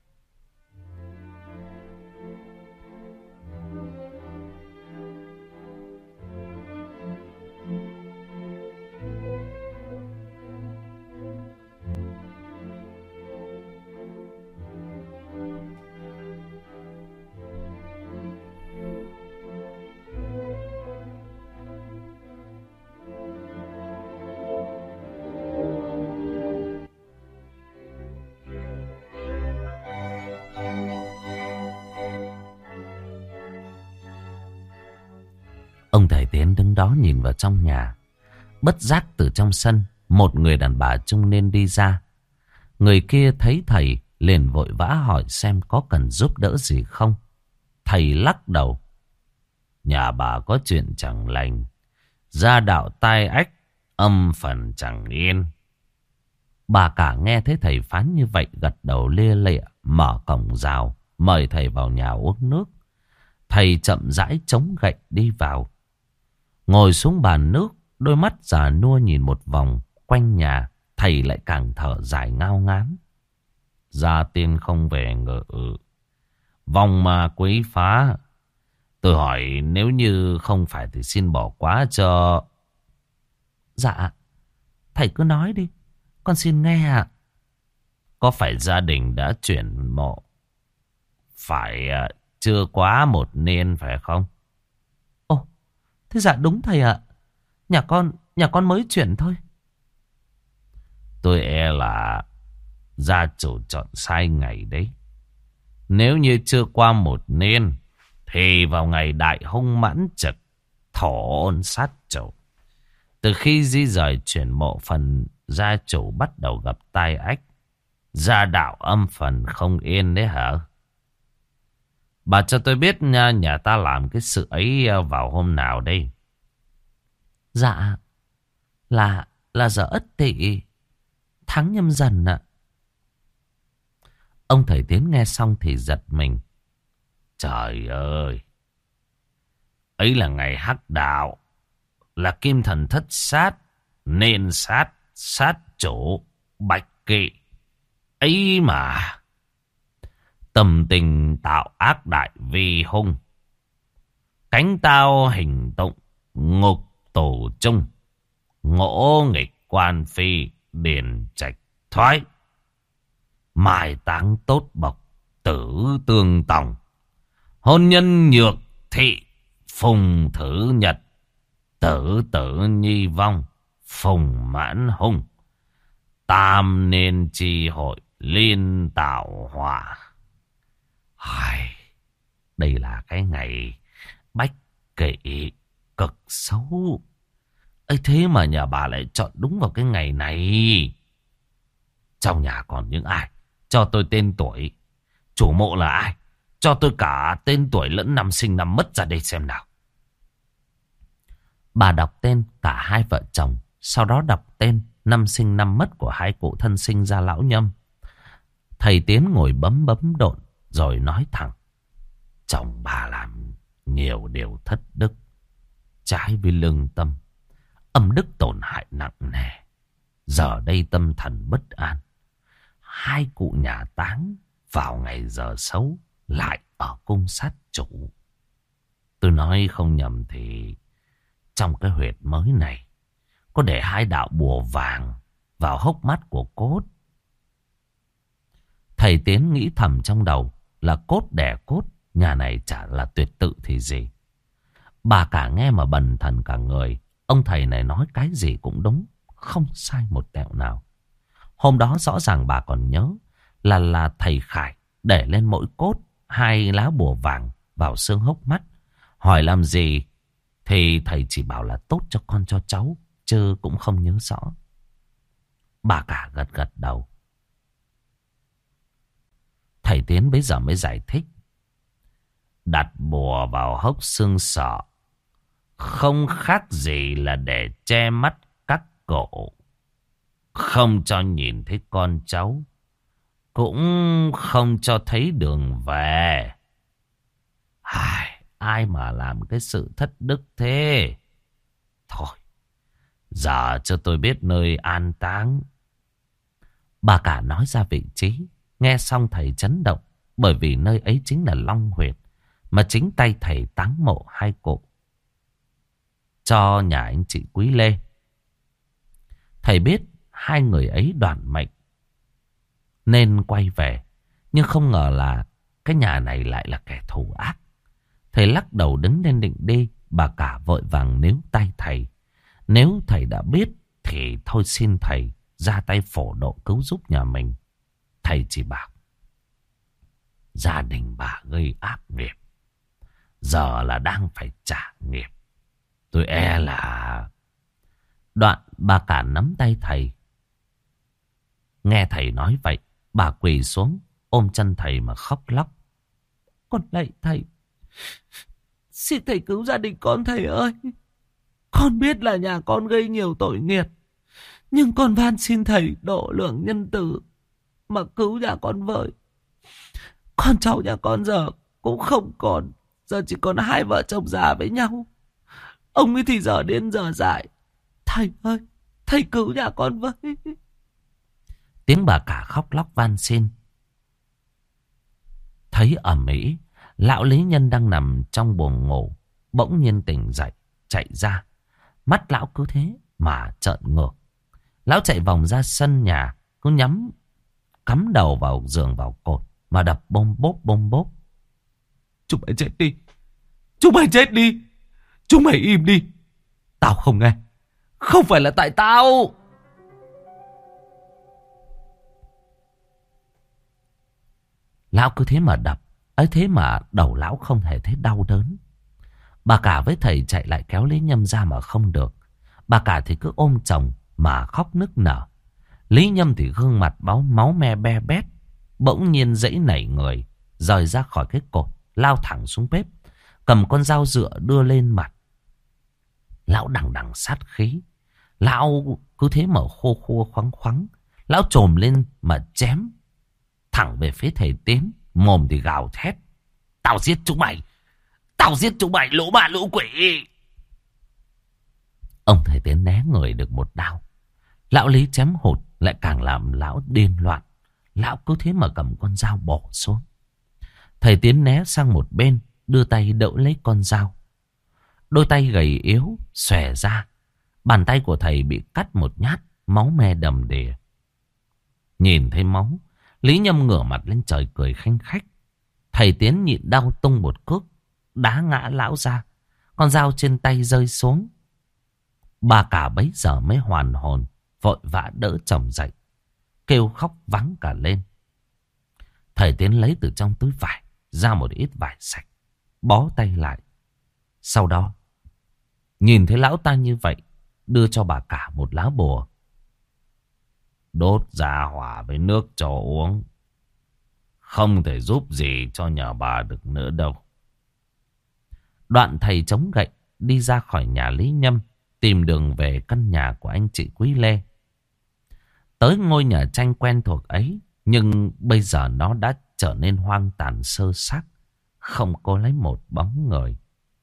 Ông thầy Tiến đứng đó nhìn vào trong nhà. Bất giác từ trong sân, một người đàn bà trung niên đi ra. Người kia thấy thầy liền vội vã hỏi xem có cần giúp đỡ gì không. Thầy lắc đầu. Nhà bà có chuyện chẳng lành, gia đạo tai ách, âm phần chẳng yên. Bà cả nghe thấy thầy phán như vậy, gật đầu lia lịa, mở cổng rào, mời thầy vào nhà uống nước. Thầy chậm rãi chống gậy đi vào, ngồi xuống bàn nước, đôi mắt già nua nhìn một vòng quanh nhà. Thầy lại càng thở dài ngao ngán. Gia tiên không về ngự, vong ma quấy phá. Tôi hỏi nếu như không phải thì xin bỏ quá cho. Dạ, thầy cứ nói đi, con xin nghe ạ. Có phải gia đình đã chuyển mộ phải chưa quá một niên phải không? Ồ, thế dạ đúng thầy ạ. Nhà con, nhà con mới chuyển thôi. Tôi e là gia chủ chọn sai ngày đấy. Nếu như chưa qua một niên thì vào ngày đại hung mãn trực, thổ ôn sát chủ. Từ khi di rời chuyển mộ phần, gia chủ bắt đầu gặp tai ách. Gia đạo âm phần không yên đấy hả? Bà cho tôi biết nha, nhà ta làm cái sự ấy vào hôm nào đây? Dạ, là là giờ Ất Tỵ, tháng Nhâm Dần ạ. Ông thầy Tiến nghe xong thì giật mình. Trời ơi! Ấy là ngày hắc đạo, là kim thần thất sát, nên sát, sát chủ, bạch kỵ. Ấy mà! Tâm tình tạo ác đại vi hung. Cánh tao hình tụng, ngục tù chung. Ngỗ nghịch quan phi, điền trạch thoái. Mai táng tốt bộc, tử tương tòng. Hôn nhân nhược thị, phùng thử nhật. Tử tử nhi vong, phùng mãn hung. Tam nên tri hội, liên tạo họa. Ai, đây là cái ngày bách kỵ cực xấu. ấy thế mà nhà bà lại chọn đúng vào cái ngày này. Trong nhà còn những ai? Cho tôi tên tuổi. Chủ mộ là ai? Cho tôi cả tên tuổi lẫn năm sinh năm mất ra đây xem nào. Bà đọc tên cả hai vợ chồng, sau đó đọc tên, năm sinh năm mất của hai cụ thân sinh ra lão Nhâm. Thầy Tiến ngồi bấm bấm độn rồi nói thẳng. Chồng bà làm nhiều điều thất đức, trái với lương tâm, âm đức tổn hại nặng nề. Giờ đây tâm thần bất an. Hai cụ nhà táng vào ngày giờ xấu lại ở cung sát chủ. Tôi nói không nhầm thì trong cái huyệt mới này có để hai đạo bùa vàng vào hốc mắt của cốt. Thầy Tiến nghĩ thầm trong đầu là cốt đẻ cốt, nhà này chả là tuyệt tự thì gì. Bà cả nghe mà bần thần cả người. Ông thầy này nói cái gì cũng đúng, không sai một tẹo nào. Hôm đó rõ ràng bà còn nhớ là là thầy Khải để lên mỗi cốt hai lá bùa vàng vào xương hốc mắt. Hỏi làm gì thì thầy chỉ bảo là tốt cho con cho cháu, chứ cũng không nhớ rõ. Bà cả gật gật đầu. Thầy Tiến bấy giờ mới giải thích. Đặt bùa vào hốc xương sọ không khác gì là để che mắt các cổ, không cho nhìn thấy con cháu, cũng không cho thấy đường về. Ai, ai mà làm cái sự thất đức thế? Thôi, giờ cho tôi biết nơi an táng. Bà cả nói ra vị trí. Nghe xong thầy chấn động, bởi vì nơi ấy chính là Long Huyệt mà chính tay thầy táng mộ hai cụ cho nhà anh chị Quý Lê. Thầy biết hai người ấy đoản mệnh nên quay về, nhưng không ngờ là cái nhà này lại là kẻ thù ác. Thầy lắc đầu đứng lên định đi. Bà cả vội vàng níu tay thầy. Nếu thầy đã biết thì thôi xin thầy ra tay phổ độ cứu giúp nhà mình. Thầy chỉ bảo gia đình bà gây ác nghiệp, giờ là đang phải trả nghiệp. Tôi e là... Đoạn bà cả nắm tay thầy. Nghe thầy nói vậy, bà quỳ xuống ôm chân thầy mà khóc lóc. Con lạy thầy, xin thầy cứu gia đình con thầy ơi. Con biết là nhà con gây nhiều tội nghiệp, nhưng con van xin thầy độ lượng nhân từ mà cứu nhà con với. Con cháu nhà con giờ cũng không còn, giờ chỉ còn hai vợ chồng già với nhau. Ông ấy thì giờ đến giờ dại. Thầy ơi, thầy cứu nhà con với. Tiếng bà cả khóc lóc van xin. Thấy ầm ĩ, lão lý nhân đang nằm trong buồng ngủ bỗng nhiên tỉnh dậy, chạy ra. Mắt lão cứ thế mà trợn ngược. Lão chạy vòng ra sân nhà, cứ nhắm cắm đầu vào giường vào cột mà đập bôm bốp bôm bốp. Chúng mày chết đi, chúng mày chết đi, chúng mày im đi. Tao không nghe, không phải là tại tao. Lão cứ thế mà đập, ấy thế mà đầu lão không hề thấy đau đớn. Bà cả với thầy chạy lại kéo Lý Nhâm ra mà không được. Bà cả thì cứ ôm chồng mà khóc nức nở. Lý Nhâm thì gương mặt báo máu me be bét. Bỗng nhiên giãy nảy người, rời ra khỏi cái cột, lao thẳng xuống bếp, cầm con dao dựa đưa lên mặt. Lão đằng đằng sát khí. Lão cứ thế mà khô khô khoắng khoắng. Lão trồm lên mà chém thẳng về phía thầy Tiến. Mồm thì gào thét: "Tao giết chúng mày! Tao giết chúng mày, lũ ma lũ quỷ!" Ông thầy Tiến né người được một đao. Lão Lý chém hụt lại càng làm lão điên loạn. Lão cứ thế mà cầm con dao bổ xuống. Thầy Tiến né sang một bên, đưa tay đỡ lấy con dao. Đôi tay gầy yếu xòe ra. Bàn tay của thầy bị cắt một nhát, máu me đầm đìa. Nhìn thấy máu, Lý Nhâm ngửa mặt lên trời cười khanh khách. Thầy Tiến nhịn đau tung một cước, đá ngã lão ra. Con dao trên tay rơi xuống. Bà cả bấy giờ mới hoàn hồn, vội vã đỡ chồng dậy, kêu khóc vắng cả lên. Thầy Tiến lấy từ trong túi vải ra một ít vải sạch, bó tay lại. Sau đó, nhìn thấy lão ta như vậy, đưa cho bà cả một lá bùa. "Đốt ra hỏa với nước cho uống. Không thể giúp gì cho nhà bà được nữa đâu." Đoạn thầy chống gậy đi ra khỏi nhà Lý Nhâm, tìm đường về căn nhà của anh chị Quý Lê. Tới ngôi nhà tranh quen thuộc ấy, nhưng bây giờ nó đã trở nên hoang tàn sơ xác, không có lấy một bóng người.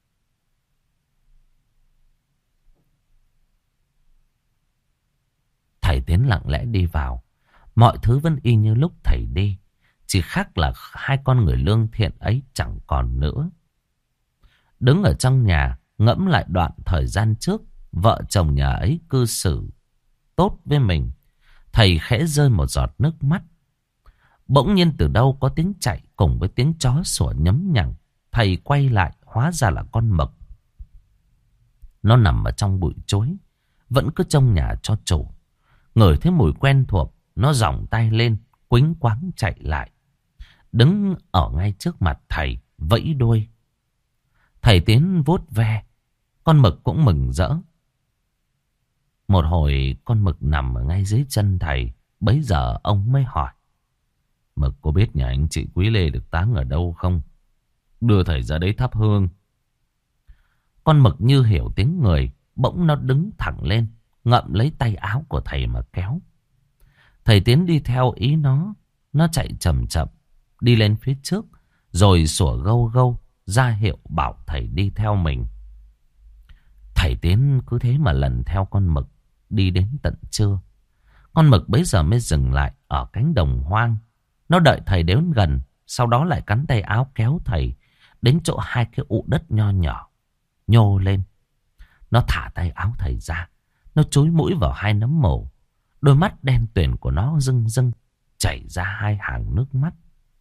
Thầy Tiến lặng lẽ đi vào. Mọi thứ vẫn y như lúc thầy đi, chỉ khác là hai con người lương thiện ấy chẳng còn nữa. Đứng ở trong nhà, ngẫm lại đoạn thời gian trước vợ chồng nhà ấy cư xử tốt với mình, thầy khẽ rơi một giọt nước mắt. Bỗng nhiên từ đâu có tiếng chạy cùng với tiếng chó sủa nhấm nhằng. Thầy quay lại, hóa ra là con mực. Nó nằm ở trong bụi chuối, vẫn cứ trông nhà cho chủ. Ngửi thấy mùi quen thuộc, nó giỏng tay lên, quýnh quáng chạy lại, đứng ở ngay trước mặt thầy, vẫy đuôi. Thầy Tiến vuốt ve, con mực cũng mừng rỡ. Một hồi con mực nằm ở ngay dưới chân thầy. Bấy giờ ông mới hỏi: "Mực có biết nhà anh chị Quý Lê được táng ở đâu không? Đưa thầy ra đấy thắp hương." Con mực như hiểu tiếng người, bỗng nó đứng thẳng lên, ngậm lấy tay áo của thầy mà kéo. Thầy Tiến đi theo ý nó. Nó chạy chậm chậm đi lên phía trước, rồi sủa gâu gâu ra hiệu bảo thầy đi theo mình. Thầy Tiến cứ thế mà lần theo con mực đi đến tận trưa. Con mực bấy giờ mới dừng lại ở cánh đồng hoang. Nó đợi thầy đến gần, sau đó lại cắn tay áo kéo thầy đến chỗ hai cái ụ đất nho nhỏ, nhô lên. Nó thả tay áo thầy ra, nó chúi mũi vào hai nấm mồ. Đôi mắt đen tuyền của nó rưng rưng chảy ra hai hàng nước mắt.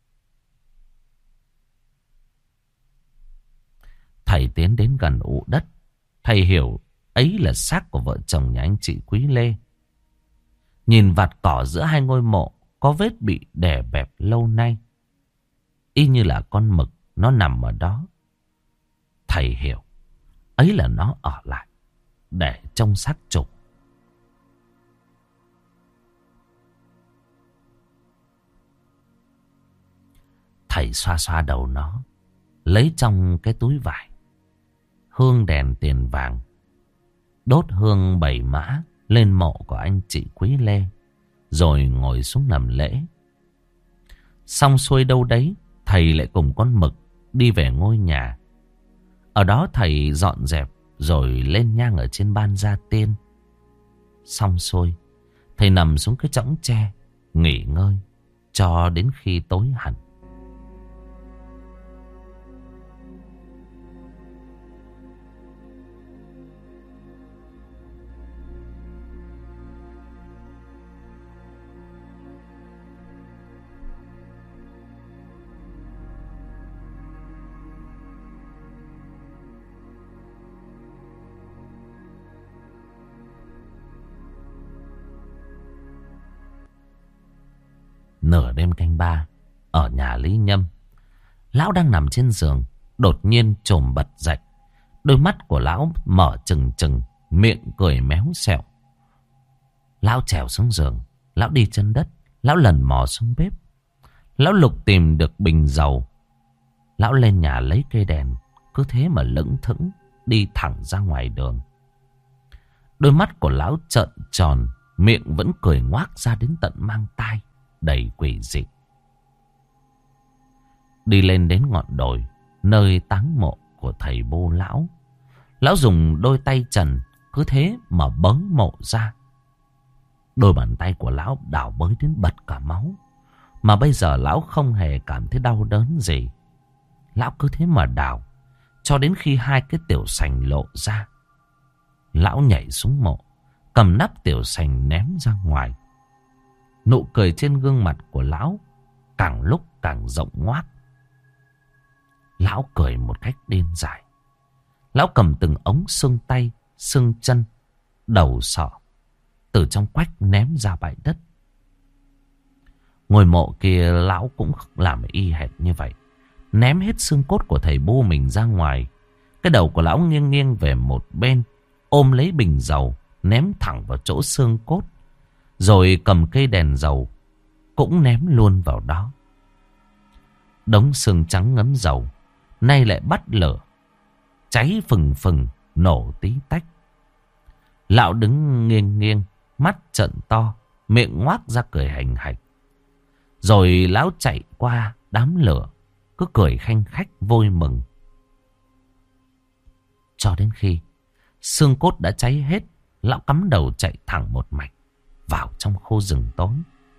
Thầy tiến đến gần ụ đất. Thầy hiểu ấy là xác của vợ chồng nhà anh chị Quý Lê. Nhìn vạt cỏ giữa hai ngôi mộ có vết bị đè bẹp lâu nay, y như là con mực nó nằm ở đó. Thầy hiểu ấy là nó ở lại để trông xác chủ. Thầy xoa xoa đầu nó, lấy trong cái túi vải hương đèn tiền vàng, đốt hương bảy mã lên mộ của anh chị Quý Lê, rồi ngồi xuống làm lễ. Xong xuôi đâu đấy, thầy lại cùng con mực đi về ngôi nhà. Ở đó thầy dọn dẹp rồi lên nhang ở trên ban gia tiên. Xong xuôi, thầy nằm xuống cái chõng tre nghỉ ngơi cho đến khi tối hẳn. Nửa đêm canh ba, ở nhà Lý Nhâm, lão đang nằm trên giường, đột nhiên chồm bật dậy, Đôi mắt của lão mở trừng trừng, miệng cười méo xẹo. Lão trèo xuống giường, lão đi chân đất, lão lần mò xuống bếp. Lão lục tìm được bình dầu. Lão lên nhà lấy cây đèn, cứ thế mà lững thững đi thẳng ra ngoài đường. Đôi mắt của lão trợn tròn, miệng vẫn cười ngoác ra đến tận mang tai, đầy quỷ dị. Đi lên đến ngọn đồi, nơi táng mộ của thầy Bô lão. Lão dùng đôi tay trần cứ thế mà bới mộ ra. Đôi bàn tay của lão đào bới đến bật cả máu. Mà bây giờ lão không hề cảm thấy đau đớn gì. Lão cứ thế mà đào, cho đến khi hai cái tiểu sành lộ ra. Lão nhảy xuống mộ, cầm nắp tiểu sành ném ra ngoài. Nụ cười trên gương mặt của lão càng lúc càng rộng ngoác. Lão cười một cách điên dại. Lão cầm từng ống xương tay, xương chân, đầu sọ từ trong quách ném ra bãi đất. Ngôi mộ kia lão cũng làm y hệt như vậy. Ném hết xương cốt của thầy Bô mình ra ngoài. Cái đầu của lão nghiêng nghiêng về một bên, ôm lấy bình dầu, ném thẳng vào chỗ xương cốt. Rồi cầm cây đèn dầu, cũng ném luôn vào đó. Đống xương trắng ngấm dầu nay lại bắt lửa, cháy phừng phừng, nổ tí tách. Lão đứng nghiêng nghiêng, mắt trợn to, miệng ngoác ra cười hành hạch. Rồi lão chạy qua đám lửa, cứ cười khanh khách vui mừng. Cho đến khi xương cốt đã cháy hết, lão cắm đầu chạy thẳng một mạch vào trong khu rừng tối.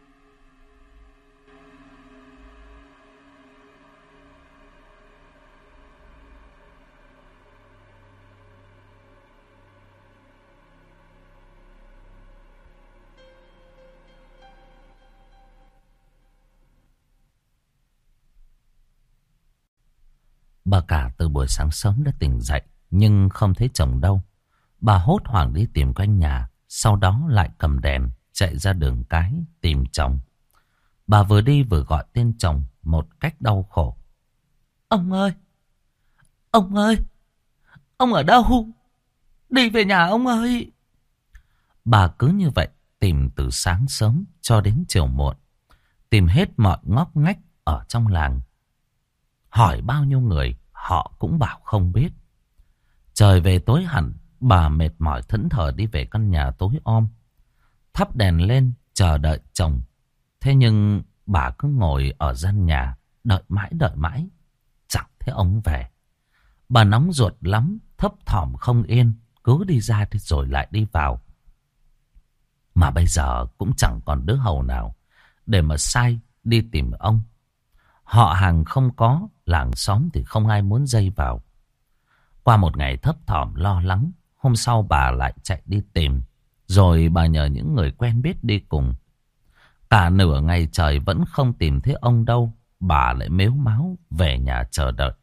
Bà cả từ buổi sáng sớm đã tỉnh dậy, nhưng không thấy chồng đâu. Bà hốt hoảng đi tìm quanh nhà, sau đó lại cầm đèn chạy ra đường cái tìm chồng. Bà vừa đi vừa gọi tên chồng một cách đau khổ. Ông ơi! Ông ơi! Ông ở đâu? Đi về nhà ông ơi! Bà cứ như vậy tìm từ sáng sớm cho đến chiều muộn. Tìm hết mọi ngóc ngách ở trong làng. Hỏi bao nhiêu người, họ cũng bảo không biết. Trời về tối hẳn, bà mệt mỏi thẫn thờ đi về căn nhà tối om. Thắp đèn lên, chờ đợi chồng. Thế nhưng bà cứ ngồi ở gian nhà, đợi mãi đợi mãi. Chẳng thấy ông về. Bà nóng ruột lắm, thấp thỏm không yên, cứ đi ra thì rồi lại đi vào. Mà bây giờ cũng chẳng còn đứa hầu nào để mà sai đi tìm ông. Họ hàng không có, làng xóm thì không ai muốn dây vào. Qua một ngày thấp thỏm lo lắng, hôm sau bà lại chạy đi tìm. Rồi bà nhờ những người quen biết đi cùng. Cả nửa ngày trời vẫn không tìm thấy ông đâu. Bà lại mếu máo về nhà chờ đợi.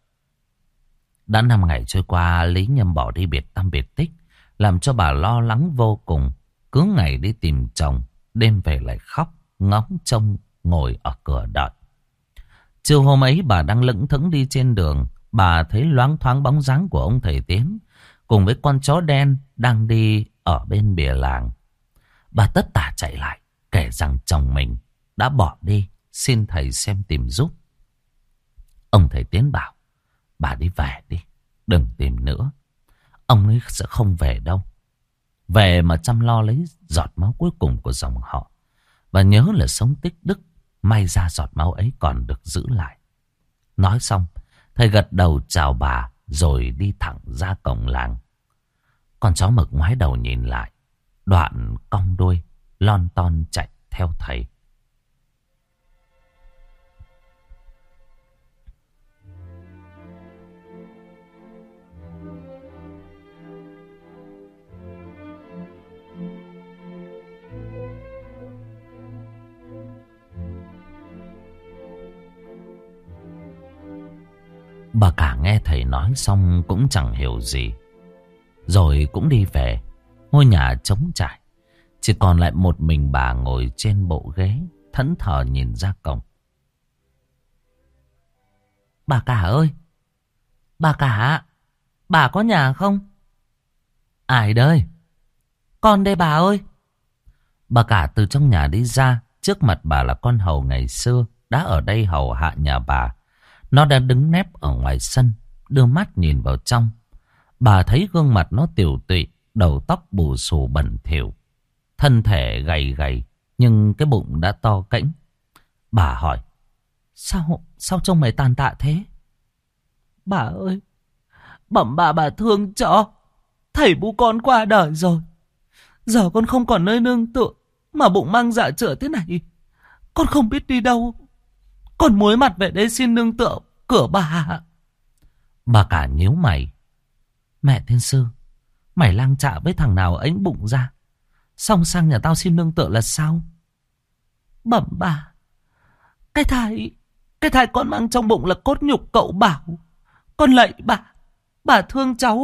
Đã năm ngày trôi qua, Lý Nhâm bỏ đi biệt tăm biệt tích, làm cho bà lo lắng vô cùng. Cứ ngày đi tìm chồng, đêm về lại khóc, ngóng trông, ngồi ở cửa đợi. Trưa hôm ấy bà đang lững thững đi trên đường. Bà thấy loáng thoáng bóng dáng của ông thầy Tiến cùng với con chó đen đang đi ở bên bìa làng. Bà tất tả chạy lại, kể rằng chồng mình đã bỏ đi, xin thầy xem tìm giúp. Ông thầy Tiến bảo, bà đi về đi, đừng tìm nữa. Ông ấy sẽ không về đâu. Về mà chăm lo lấy giọt máu cuối cùng của dòng họ. Và nhớ là sống tích đức, may ra giọt máu ấy còn được giữ lại. Nói xong, thầy gật đầu chào bà rồi đi thẳng ra cổng làng. Con chó mực ngoái đầu nhìn lại, đoạn cong đuôi, lon ton chạy theo thầy. Bà cả nghe thầy nói xong cũng chẳng hiểu gì. Rồi cũng đi về. Ngôi nhà trống trải. Chỉ còn lại một mình bà ngồi trên bộ ghế, thẫn thờ nhìn ra cổng. Bà cả ơi! Bà cả! bà có nhà không? Ai đây? Con đây bà ơi. Bà cả từ trong nhà đi ra. Trước mặt bà là con hầu ngày xưa đã ở đây hầu hạ nhà bà. Nó đã đứng nép ở ngoài sân, đưa mắt nhìn vào trong. Bà thấy gương mặt nó tiều tụy, đầu tóc bù xù bẩn thỉu, thân thể gầy gầy, nhưng cái bụng đã to cãnh. Bà hỏi, Sao, sao trông mày tàn tạ thế? Bà ơi, bẩm bà bà thương cho. Thầy bố con qua đời rồi. Giờ con không còn nơi nương tựa, mà bụng mang dạ chữa thế này. Con không biết đi đâu. Con muối mặt về đây xin nương tựa cửa bà. Bà cả nhíu mày. Mẹ thiên sư, mày lang chạ với thằng nào ấy bụng ra, xong sang nhà tao xin nương tựa là sao? Bẩm bà, Cái thai Cái thai con mang trong bụng là cốt nhục cậu Bảo. Con lạy bà, bà thương cháu.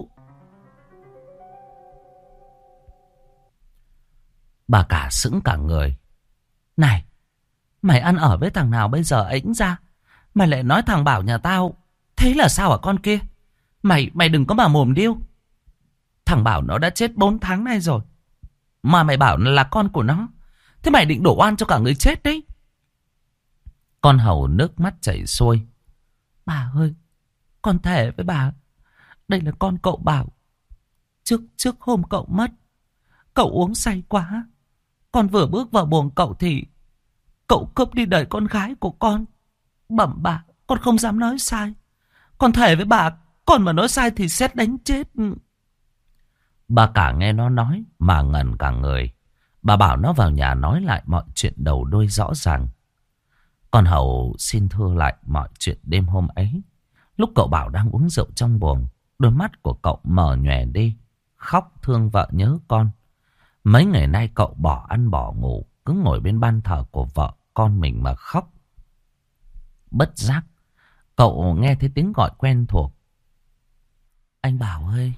Bà cả sững cả người. Này, mày ăn ở với thằng nào bây giờ ấy ra? Mày lại nói thằng Bảo nhà tao. Thế là sao hả con kia? Mày mày đừng có mà mồm điêu. Thằng Bảo nó đã chết bốn tháng nay rồi, mà mày bảo là con của nó. Thế mày định đổ oan cho cả người chết đấy. Con hầu nước mắt chảy xuôi. Bà ơi, con thề với bà, đây là con cậu Bảo. Trước trước hôm cậu mất, cậu uống say quá. Con vừa bước vào buồng cậu thì cậu cướp đi đời con gái của con. Bẩm bà, con không dám nói sai. Con thề với bà, con mà nói sai thì xét đánh chết. Bà cả nghe nó nói mà ngẩn cả người. Bà bảo nó vào nhà nói lại mọi chuyện đầu đuôi rõ ràng. Con hầu xin thưa lại mọi chuyện đêm hôm ấy. Lúc cậu Bảo đang uống rượu trong buồng, đôi mắt của cậu mở nhòe đi, khóc thương vợ nhớ con. Mấy ngày nay cậu bỏ ăn bỏ ngủ, cứ ngồi bên ban thờ của vợ con mình mà khóc. Bất giác, cậu nghe thấy tiếng gọi quen thuộc. Anh Bảo ơi.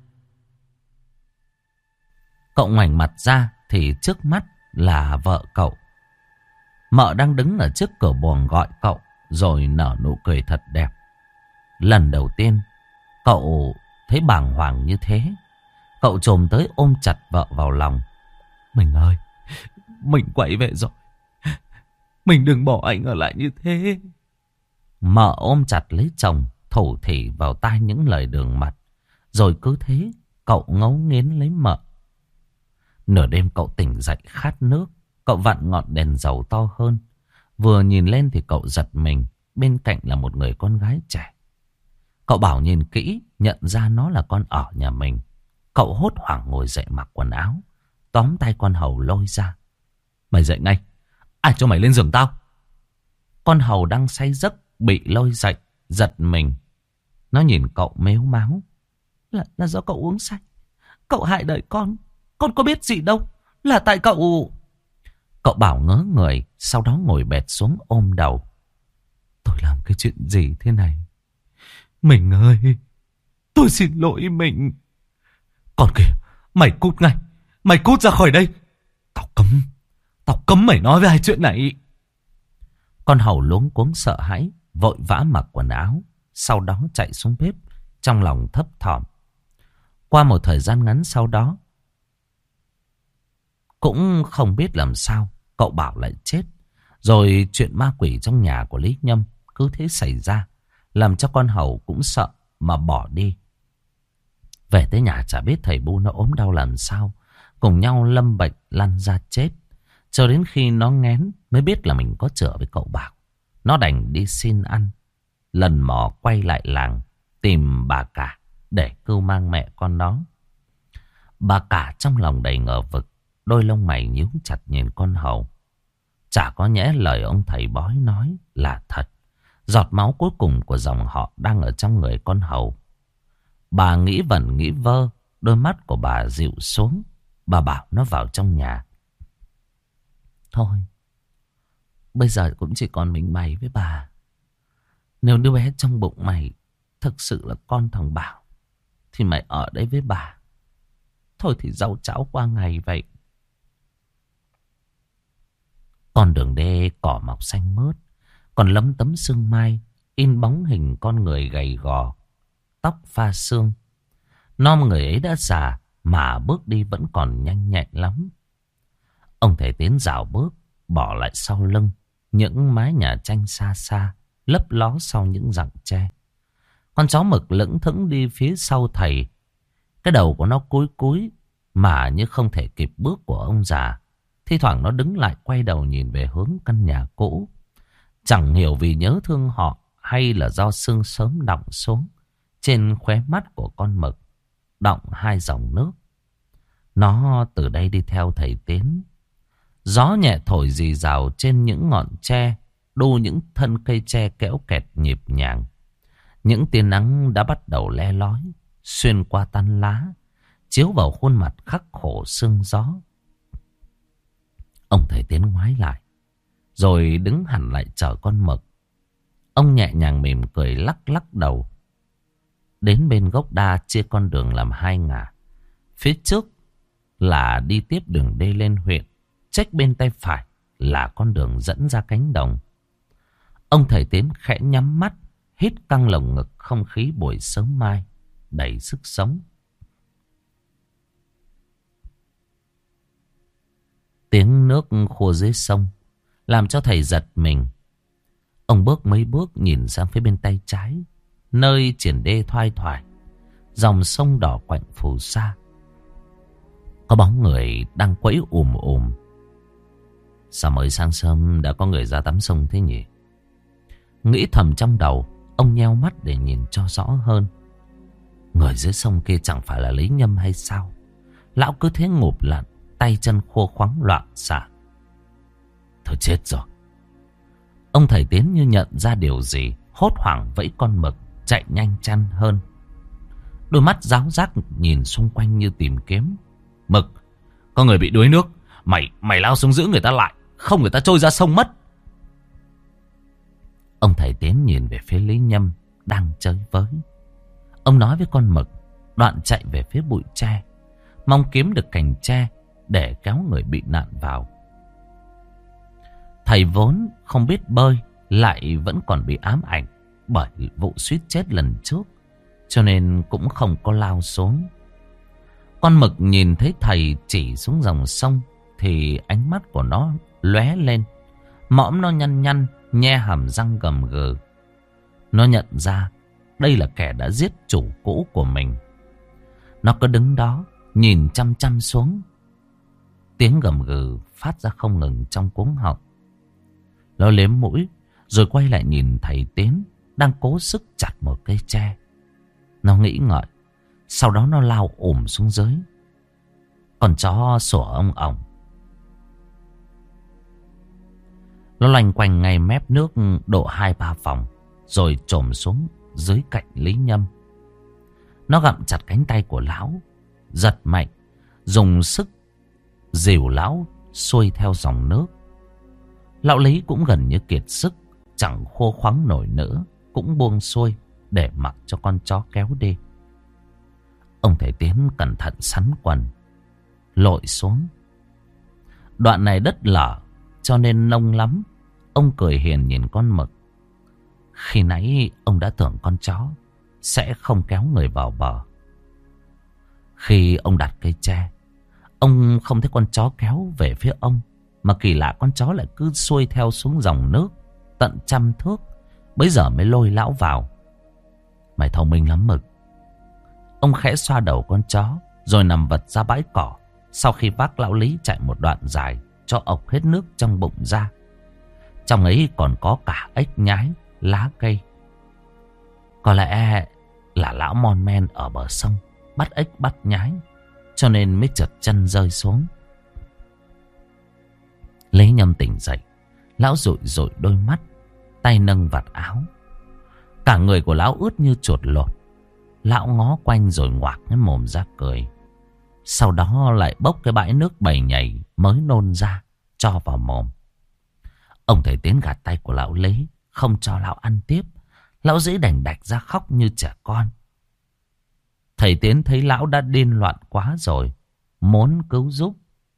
Cậu ngoảnh mặt ra thì trước mắt là vợ cậu. Mợ đang đứng ở trước cửa buồng gọi cậu, rồi nở nụ cười thật đẹp. Lần đầu tiên cậu thấy bàng hoàng như thế. Cậu chồm tới ôm chặt vợ vào lòng. Mình ơi, mình quậy về rồi. Mình đừng bỏ anh ở lại như thế. Mợ ôm chặt lấy chồng, thủ thỉ vào tai những lời đường mật. Rồi cứ thế cậu ngấu nghiến lấy mợ. Nửa đêm cậu tỉnh dậy khát nước. Cậu vặn ngọn đèn dầu to hơn. Vừa nhìn lên thì cậu giật mình. Bên cạnh là một người con gái trẻ. Cậu Bảo nhìn kỹ, nhận ra nó là con ở nhà mình. Cậu hốt hoảng ngồi dậy mặc quần áo, tóm tay con hầu lôi ra. Mày dậy ngay. Ai cho mày lên giường tao? Con hầu đang say giấc bị lôi dậy, giật mình. Nó nhìn cậu mếu máo. Là, là do cậu uống say. Cậu hại đời con. Con có biết gì đâu. Là tại cậu. Cậu Bảo ngớ người, sau đó ngồi bệt xuống ôm đầu. Tôi làm cái chuyện gì thế này? Mình ơi, tôi xin lỗi mình. Còn kìa, mày cút ngay. Mày cút ra khỏi đây. Tao cấm, tao cấm mày nói về hai chuyện này. Con hầu luống cuống sợ hãi, vội vã mặc quần áo, sau đó chạy xuống bếp, trong lòng thấp thỏm. Qua một thời gian ngắn sau đó, cũng không biết làm sao cậu Bảo lại chết. Rồi chuyện ma quỷ trong nhà của Lý Nhâm cứ thế xảy ra, làm cho con hầu cũng sợ mà bỏ đi. Về tới nhà chả biết thầy Bu nó ốm đau làm sao, cùng nhau lâm bệnh lăn ra chết. Cho đến khi nó nghén mới biết là mình có chữa với cậu Bảo. Nó đành đi xin ăn, lần mò quay lại làng tìm bà cả để cưu mang mẹ con nó. Bà cả trong lòng đầy ngờ vực, đôi lông mày nhíu chặt nhìn con hầu. Chả có nhẽ lời ông thầy bói nói là thật. Giọt máu cuối cùng của dòng họ đang ở trong người con hầu. Bà nghĩ vẩn nghĩ vơ, đôi mắt của bà dịu xuống. Bà bảo nó vào trong nhà. Thôi, bây giờ cũng chỉ còn mình mày với bà. Nếu đứa bé trong bụng mày thực sự là con thằng Bảo, thì mày ở đây với bà. Thôi thì dâu cháu qua ngày vậy. Con đường đê cỏ mọc xanh mướt, còn lấm tấm sương mai in bóng hình con người gầy gò. tóc pha sương. Non người ấy đã già mà bước đi vẫn còn nhanh nhẹn lắm. Ông thầy Tiến dạo bước, bỏ lại sau lưng những mái nhà tranh xa xa, lấp ló sau những rặng tre. Con chó mực lững thững đi phía sau thầy. Cái đầu của nó cúi cúi mà như không thể kịp bước của ông già. Thi thoảng nó đứng lại quay đầu nhìn về hướng căn nhà cũ. Chẳng hiểu vì nhớ thương họ hay là do sương sớm đọng xuống trên khóe mắt của con mực, đọng hai dòng nước. Nó từ đây đi theo thầy Tiến. Gió nhẹ thổi rì rào trên những ngọn tre, đu những thân cây tre kéo kẹt nhịp nhàng. Những tia nắng đã bắt đầu le lói, xuyên qua tán lá, chiếu vào khuôn mặt khắc khổ sương gió. Ông thầy Tiến ngoái lại, rồi đứng hẳn lại chờ con mực. Ông nhẹ nhàng mỉm cười lắc lắc đầu. Đến bên gốc đa chia con đường làm hai ngả. Phía trước là đi tiếp đường đê lên huyện. Chếch bên tay phải là con đường dẫn ra cánh đồng. Ông thầy Tiến khẽ nhắm mắt, hít căng lồng ngực không khí buổi sớm mai đầy sức sống. Tiếng nước khua dưới sông làm cho thầy giật mình. Ông bước mấy bước nhìn sang phía bên tay trái, nơi triển đê thoai thoải, dòng sông đỏ quạnh phù sa. Có bóng người đang quẫy ùm ùm. Sao mới sáng sớm đã có người ra tắm sông thế nhỉ? Nghĩ thầm trong đầu, ông nheo mắt để nhìn cho rõ hơn. Người dưới sông kia chẳng phải là Lý Nhâm hay sao? Lão cứ thế ngụp lặn, tay chân khô khoắng loạn xạ. Thôi chết rồi. Ông thầy Tiến như nhận ra điều gì, hốt hoảng vẫy con mực chạy nhanh chăn hơn. Đôi mắt ráo rác nhìn xung quanh như tìm kiếm. Mực, có người bị đuối nước. Mày, mày lao xuống giữ người ta lại, không người ta trôi ra sông mất. Ông thầy Tiến nhìn về phía Lý Nhâm đang chơi với. Ông nói với con mực, đoạn chạy về phía bụi tre, mong kiếm được cành tre để kéo người bị nạn vào. Thầy vốn không biết bơi, lại vẫn còn bị ám ảnh bởi vụ suýt chết lần trước, cho nên cũng không có lao xuống. Con mực nhìn thấy thầy chỉ xuống dòng sông thì ánh mắt của nó lóe lên, mõm nó nhăn nhăn, nhe hàm răng gầm gừ. Nó nhận ra đây là kẻ đã giết chủ cũ của mình. Nó cứ đứng đó nhìn chăm chăm xuống. Tiếng gầm gừ phát ra không ngừng trong cuống họng. Nó liếm mũi rồi quay lại nhìn thầy Tiến đang cố sức chặt một cây tre. Nó nghĩ ngợi, sau đó nó lao ùm xuống dưới. Con chó sủa ông ổng. Nó loanh quanh ngay mép nước độ hai ba vòng, rồi chồm xuống dưới cạnh Lý Nhâm. Nó gặm chặt cánh tay của lão, giật mạnh, dùng sức dìu lão xuôi theo dòng nước. Lão Lý cũng gần như kiệt sức, chẳng khô khoắng nổi nữa, cũng buông xuôi để mặc cho con chó kéo đi. Ông thầy Tiến cẩn thận sắn quần, lội xuống. Đoạn này đất lở cho nên nông lắm. Ông cười hiền nhìn con mực. Khi nãy ông đã tưởng con chó sẽ không kéo người vào bờ. Khi ông đặt cây tre, ông không thấy con chó kéo về phía ông, mà kỳ lạ con chó lại cứ xuôi theo xuống dòng nước tận trăm thước, bấy giờ mới lôi lão vào. Mày thông minh lắm Mực. Ông khẽ xoa đầu con chó, rồi nằm vật ra bãi cỏ. Sau khi vác lão Lý chạy một đoạn dài, cho ộc hết nước trong bụng ra. Trong ấy còn có cả ếch nhái, lá cây. Có lẽ là lão mon men ở bờ sông, bắt ếch bắt nhái, cho nên mới trượt chân rơi xuống. Lý Nhâm tỉnh dậy, lão rụi rụi đôi mắt, tay nâng vạt áo. Cả người của lão ướt như chuột lột. Lão ngó quanh rồi ngoạc cái mồm ra cười. Sau đó lại bốc cái bãi nước bầy nhảy mới nôn ra, cho vào mồm. Ông thầy Tiến gạt tay của lão Lý, không cho lão ăn tiếp. Lão dĩ đành đạch ra khóc như trẻ con. Thầy Tiến thấy lão đã điên loạn quá rồi, muốn cứu giúp.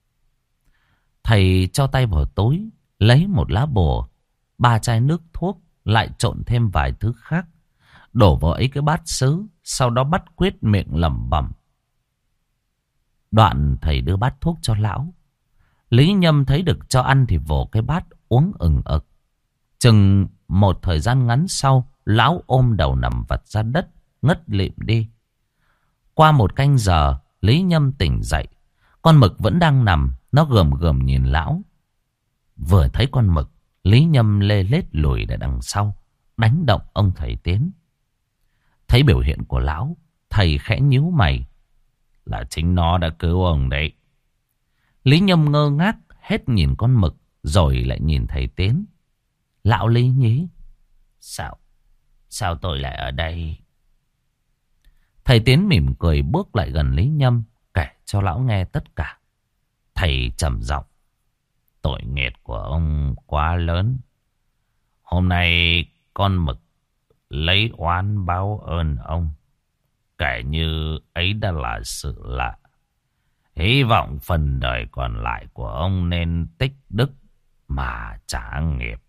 Thầy cho tay vào túi, lấy một lá bùa, ba chai nước thuốc, lại trộn thêm vài thứ khác. đổ vào ấy cái bát sứ, sau đó bắt quyết miệng lẩm bẩm. Đoạn thầy đưa bát thuốc cho lão. Lý Nhâm thấy được cho ăn thì vồ cái bát uống ừng ực. Chừng một thời gian ngắn sau, lão ôm đầu nằm vật ra đất, ngất lịm đi. Qua một canh giờ, Lý Nhâm tỉnh dậy. Con mực vẫn đang nằm, nó gườm gườm nhìn lão. Vừa thấy con mực, Lý Nhâm lê lết lùi ra đằng sau, đánh động ông thầy Tiến. Thấy biểu hiện của lão, thầy khẽ nhíu mày. Là chính nó đã cứu ông đấy. Lý Nhâm ngơ ngác, hết nhìn con mực, rồi lại nhìn thầy Tiến. Lão Lý nhí. Sao? Sao tôi lại ở đây? Thầy Tiến mỉm cười bước lại gần Lý Nhâm, kể cho lão nghe tất cả. Thầy trầm giọng. Tội nghiệp của ông quá lớn. Hôm nay con mực lấy oán báo ơn ông. Kể như ấy đã là sự lạ. Hy vọng phần đời còn lại của ông nên tích đức mà trả nghiệp.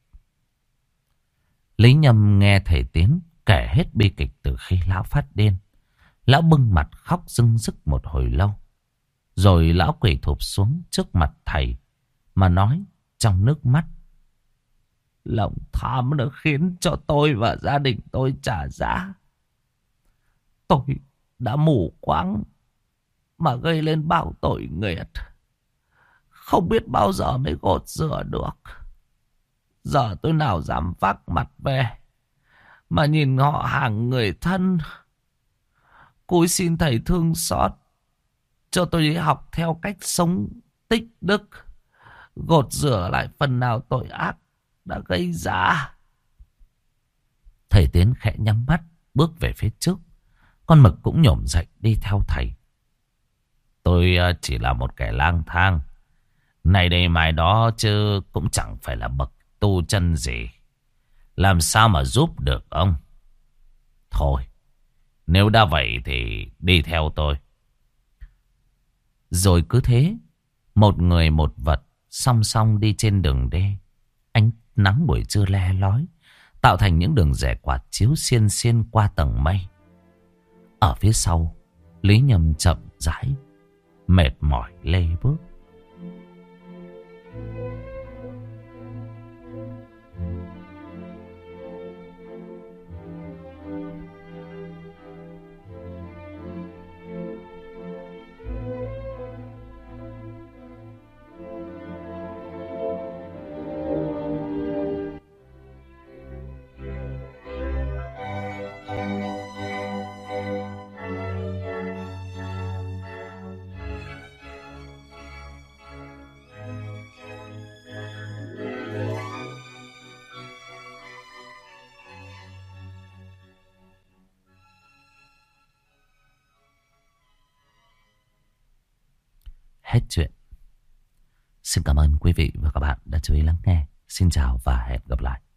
Lý Nhâm nghe thầy Tiến kể hết bi kịch từ khi lão phát điên. Lão bưng mặt khóc rưng rức một hồi lâu. Rồi lão quỳ thụp xuống trước mặt thầy mà nói trong nước mắt. Lòng tham đã khiến cho tôi và gia đình tôi trả giá. Tôi đã mù quáng mà gây lên bao tội nghiệp. Không biết bao giờ mới gột rửa được. Giờ tôi nào dám vác mặt về mà nhìn họ hàng người thân. Cúi xin thầy thương xót cho tôi đi học theo cách sống tích đức, gột rửa lại phần nào tội ác đã gây ra. Thầy Tiến khẽ nhắm mắt bước về phía trước. Con mực cũng nhổm dậy đi theo thầy. Tôi chỉ là một kẻ lang thang, này đây mai đó, chứ cũng chẳng phải là bậc tu chân gì. Làm sao mà giúp được ông? Thôi, nếu đã vậy thì đi theo tôi. Rồi cứ thế, một người một vật song song đi trên đường đê. Ánh nắng buổi trưa le lói, tạo thành những đường rẽ quạt chiếu xiên xiên qua tầng mây. Ở phía sau, Lý Nhâm chậm rãi, mệt mỏi lê bước. Hết chuyện. Xin cảm ơn quý vị và các bạn đã chú ý lắng nghe. Xin chào và hẹn gặp lại.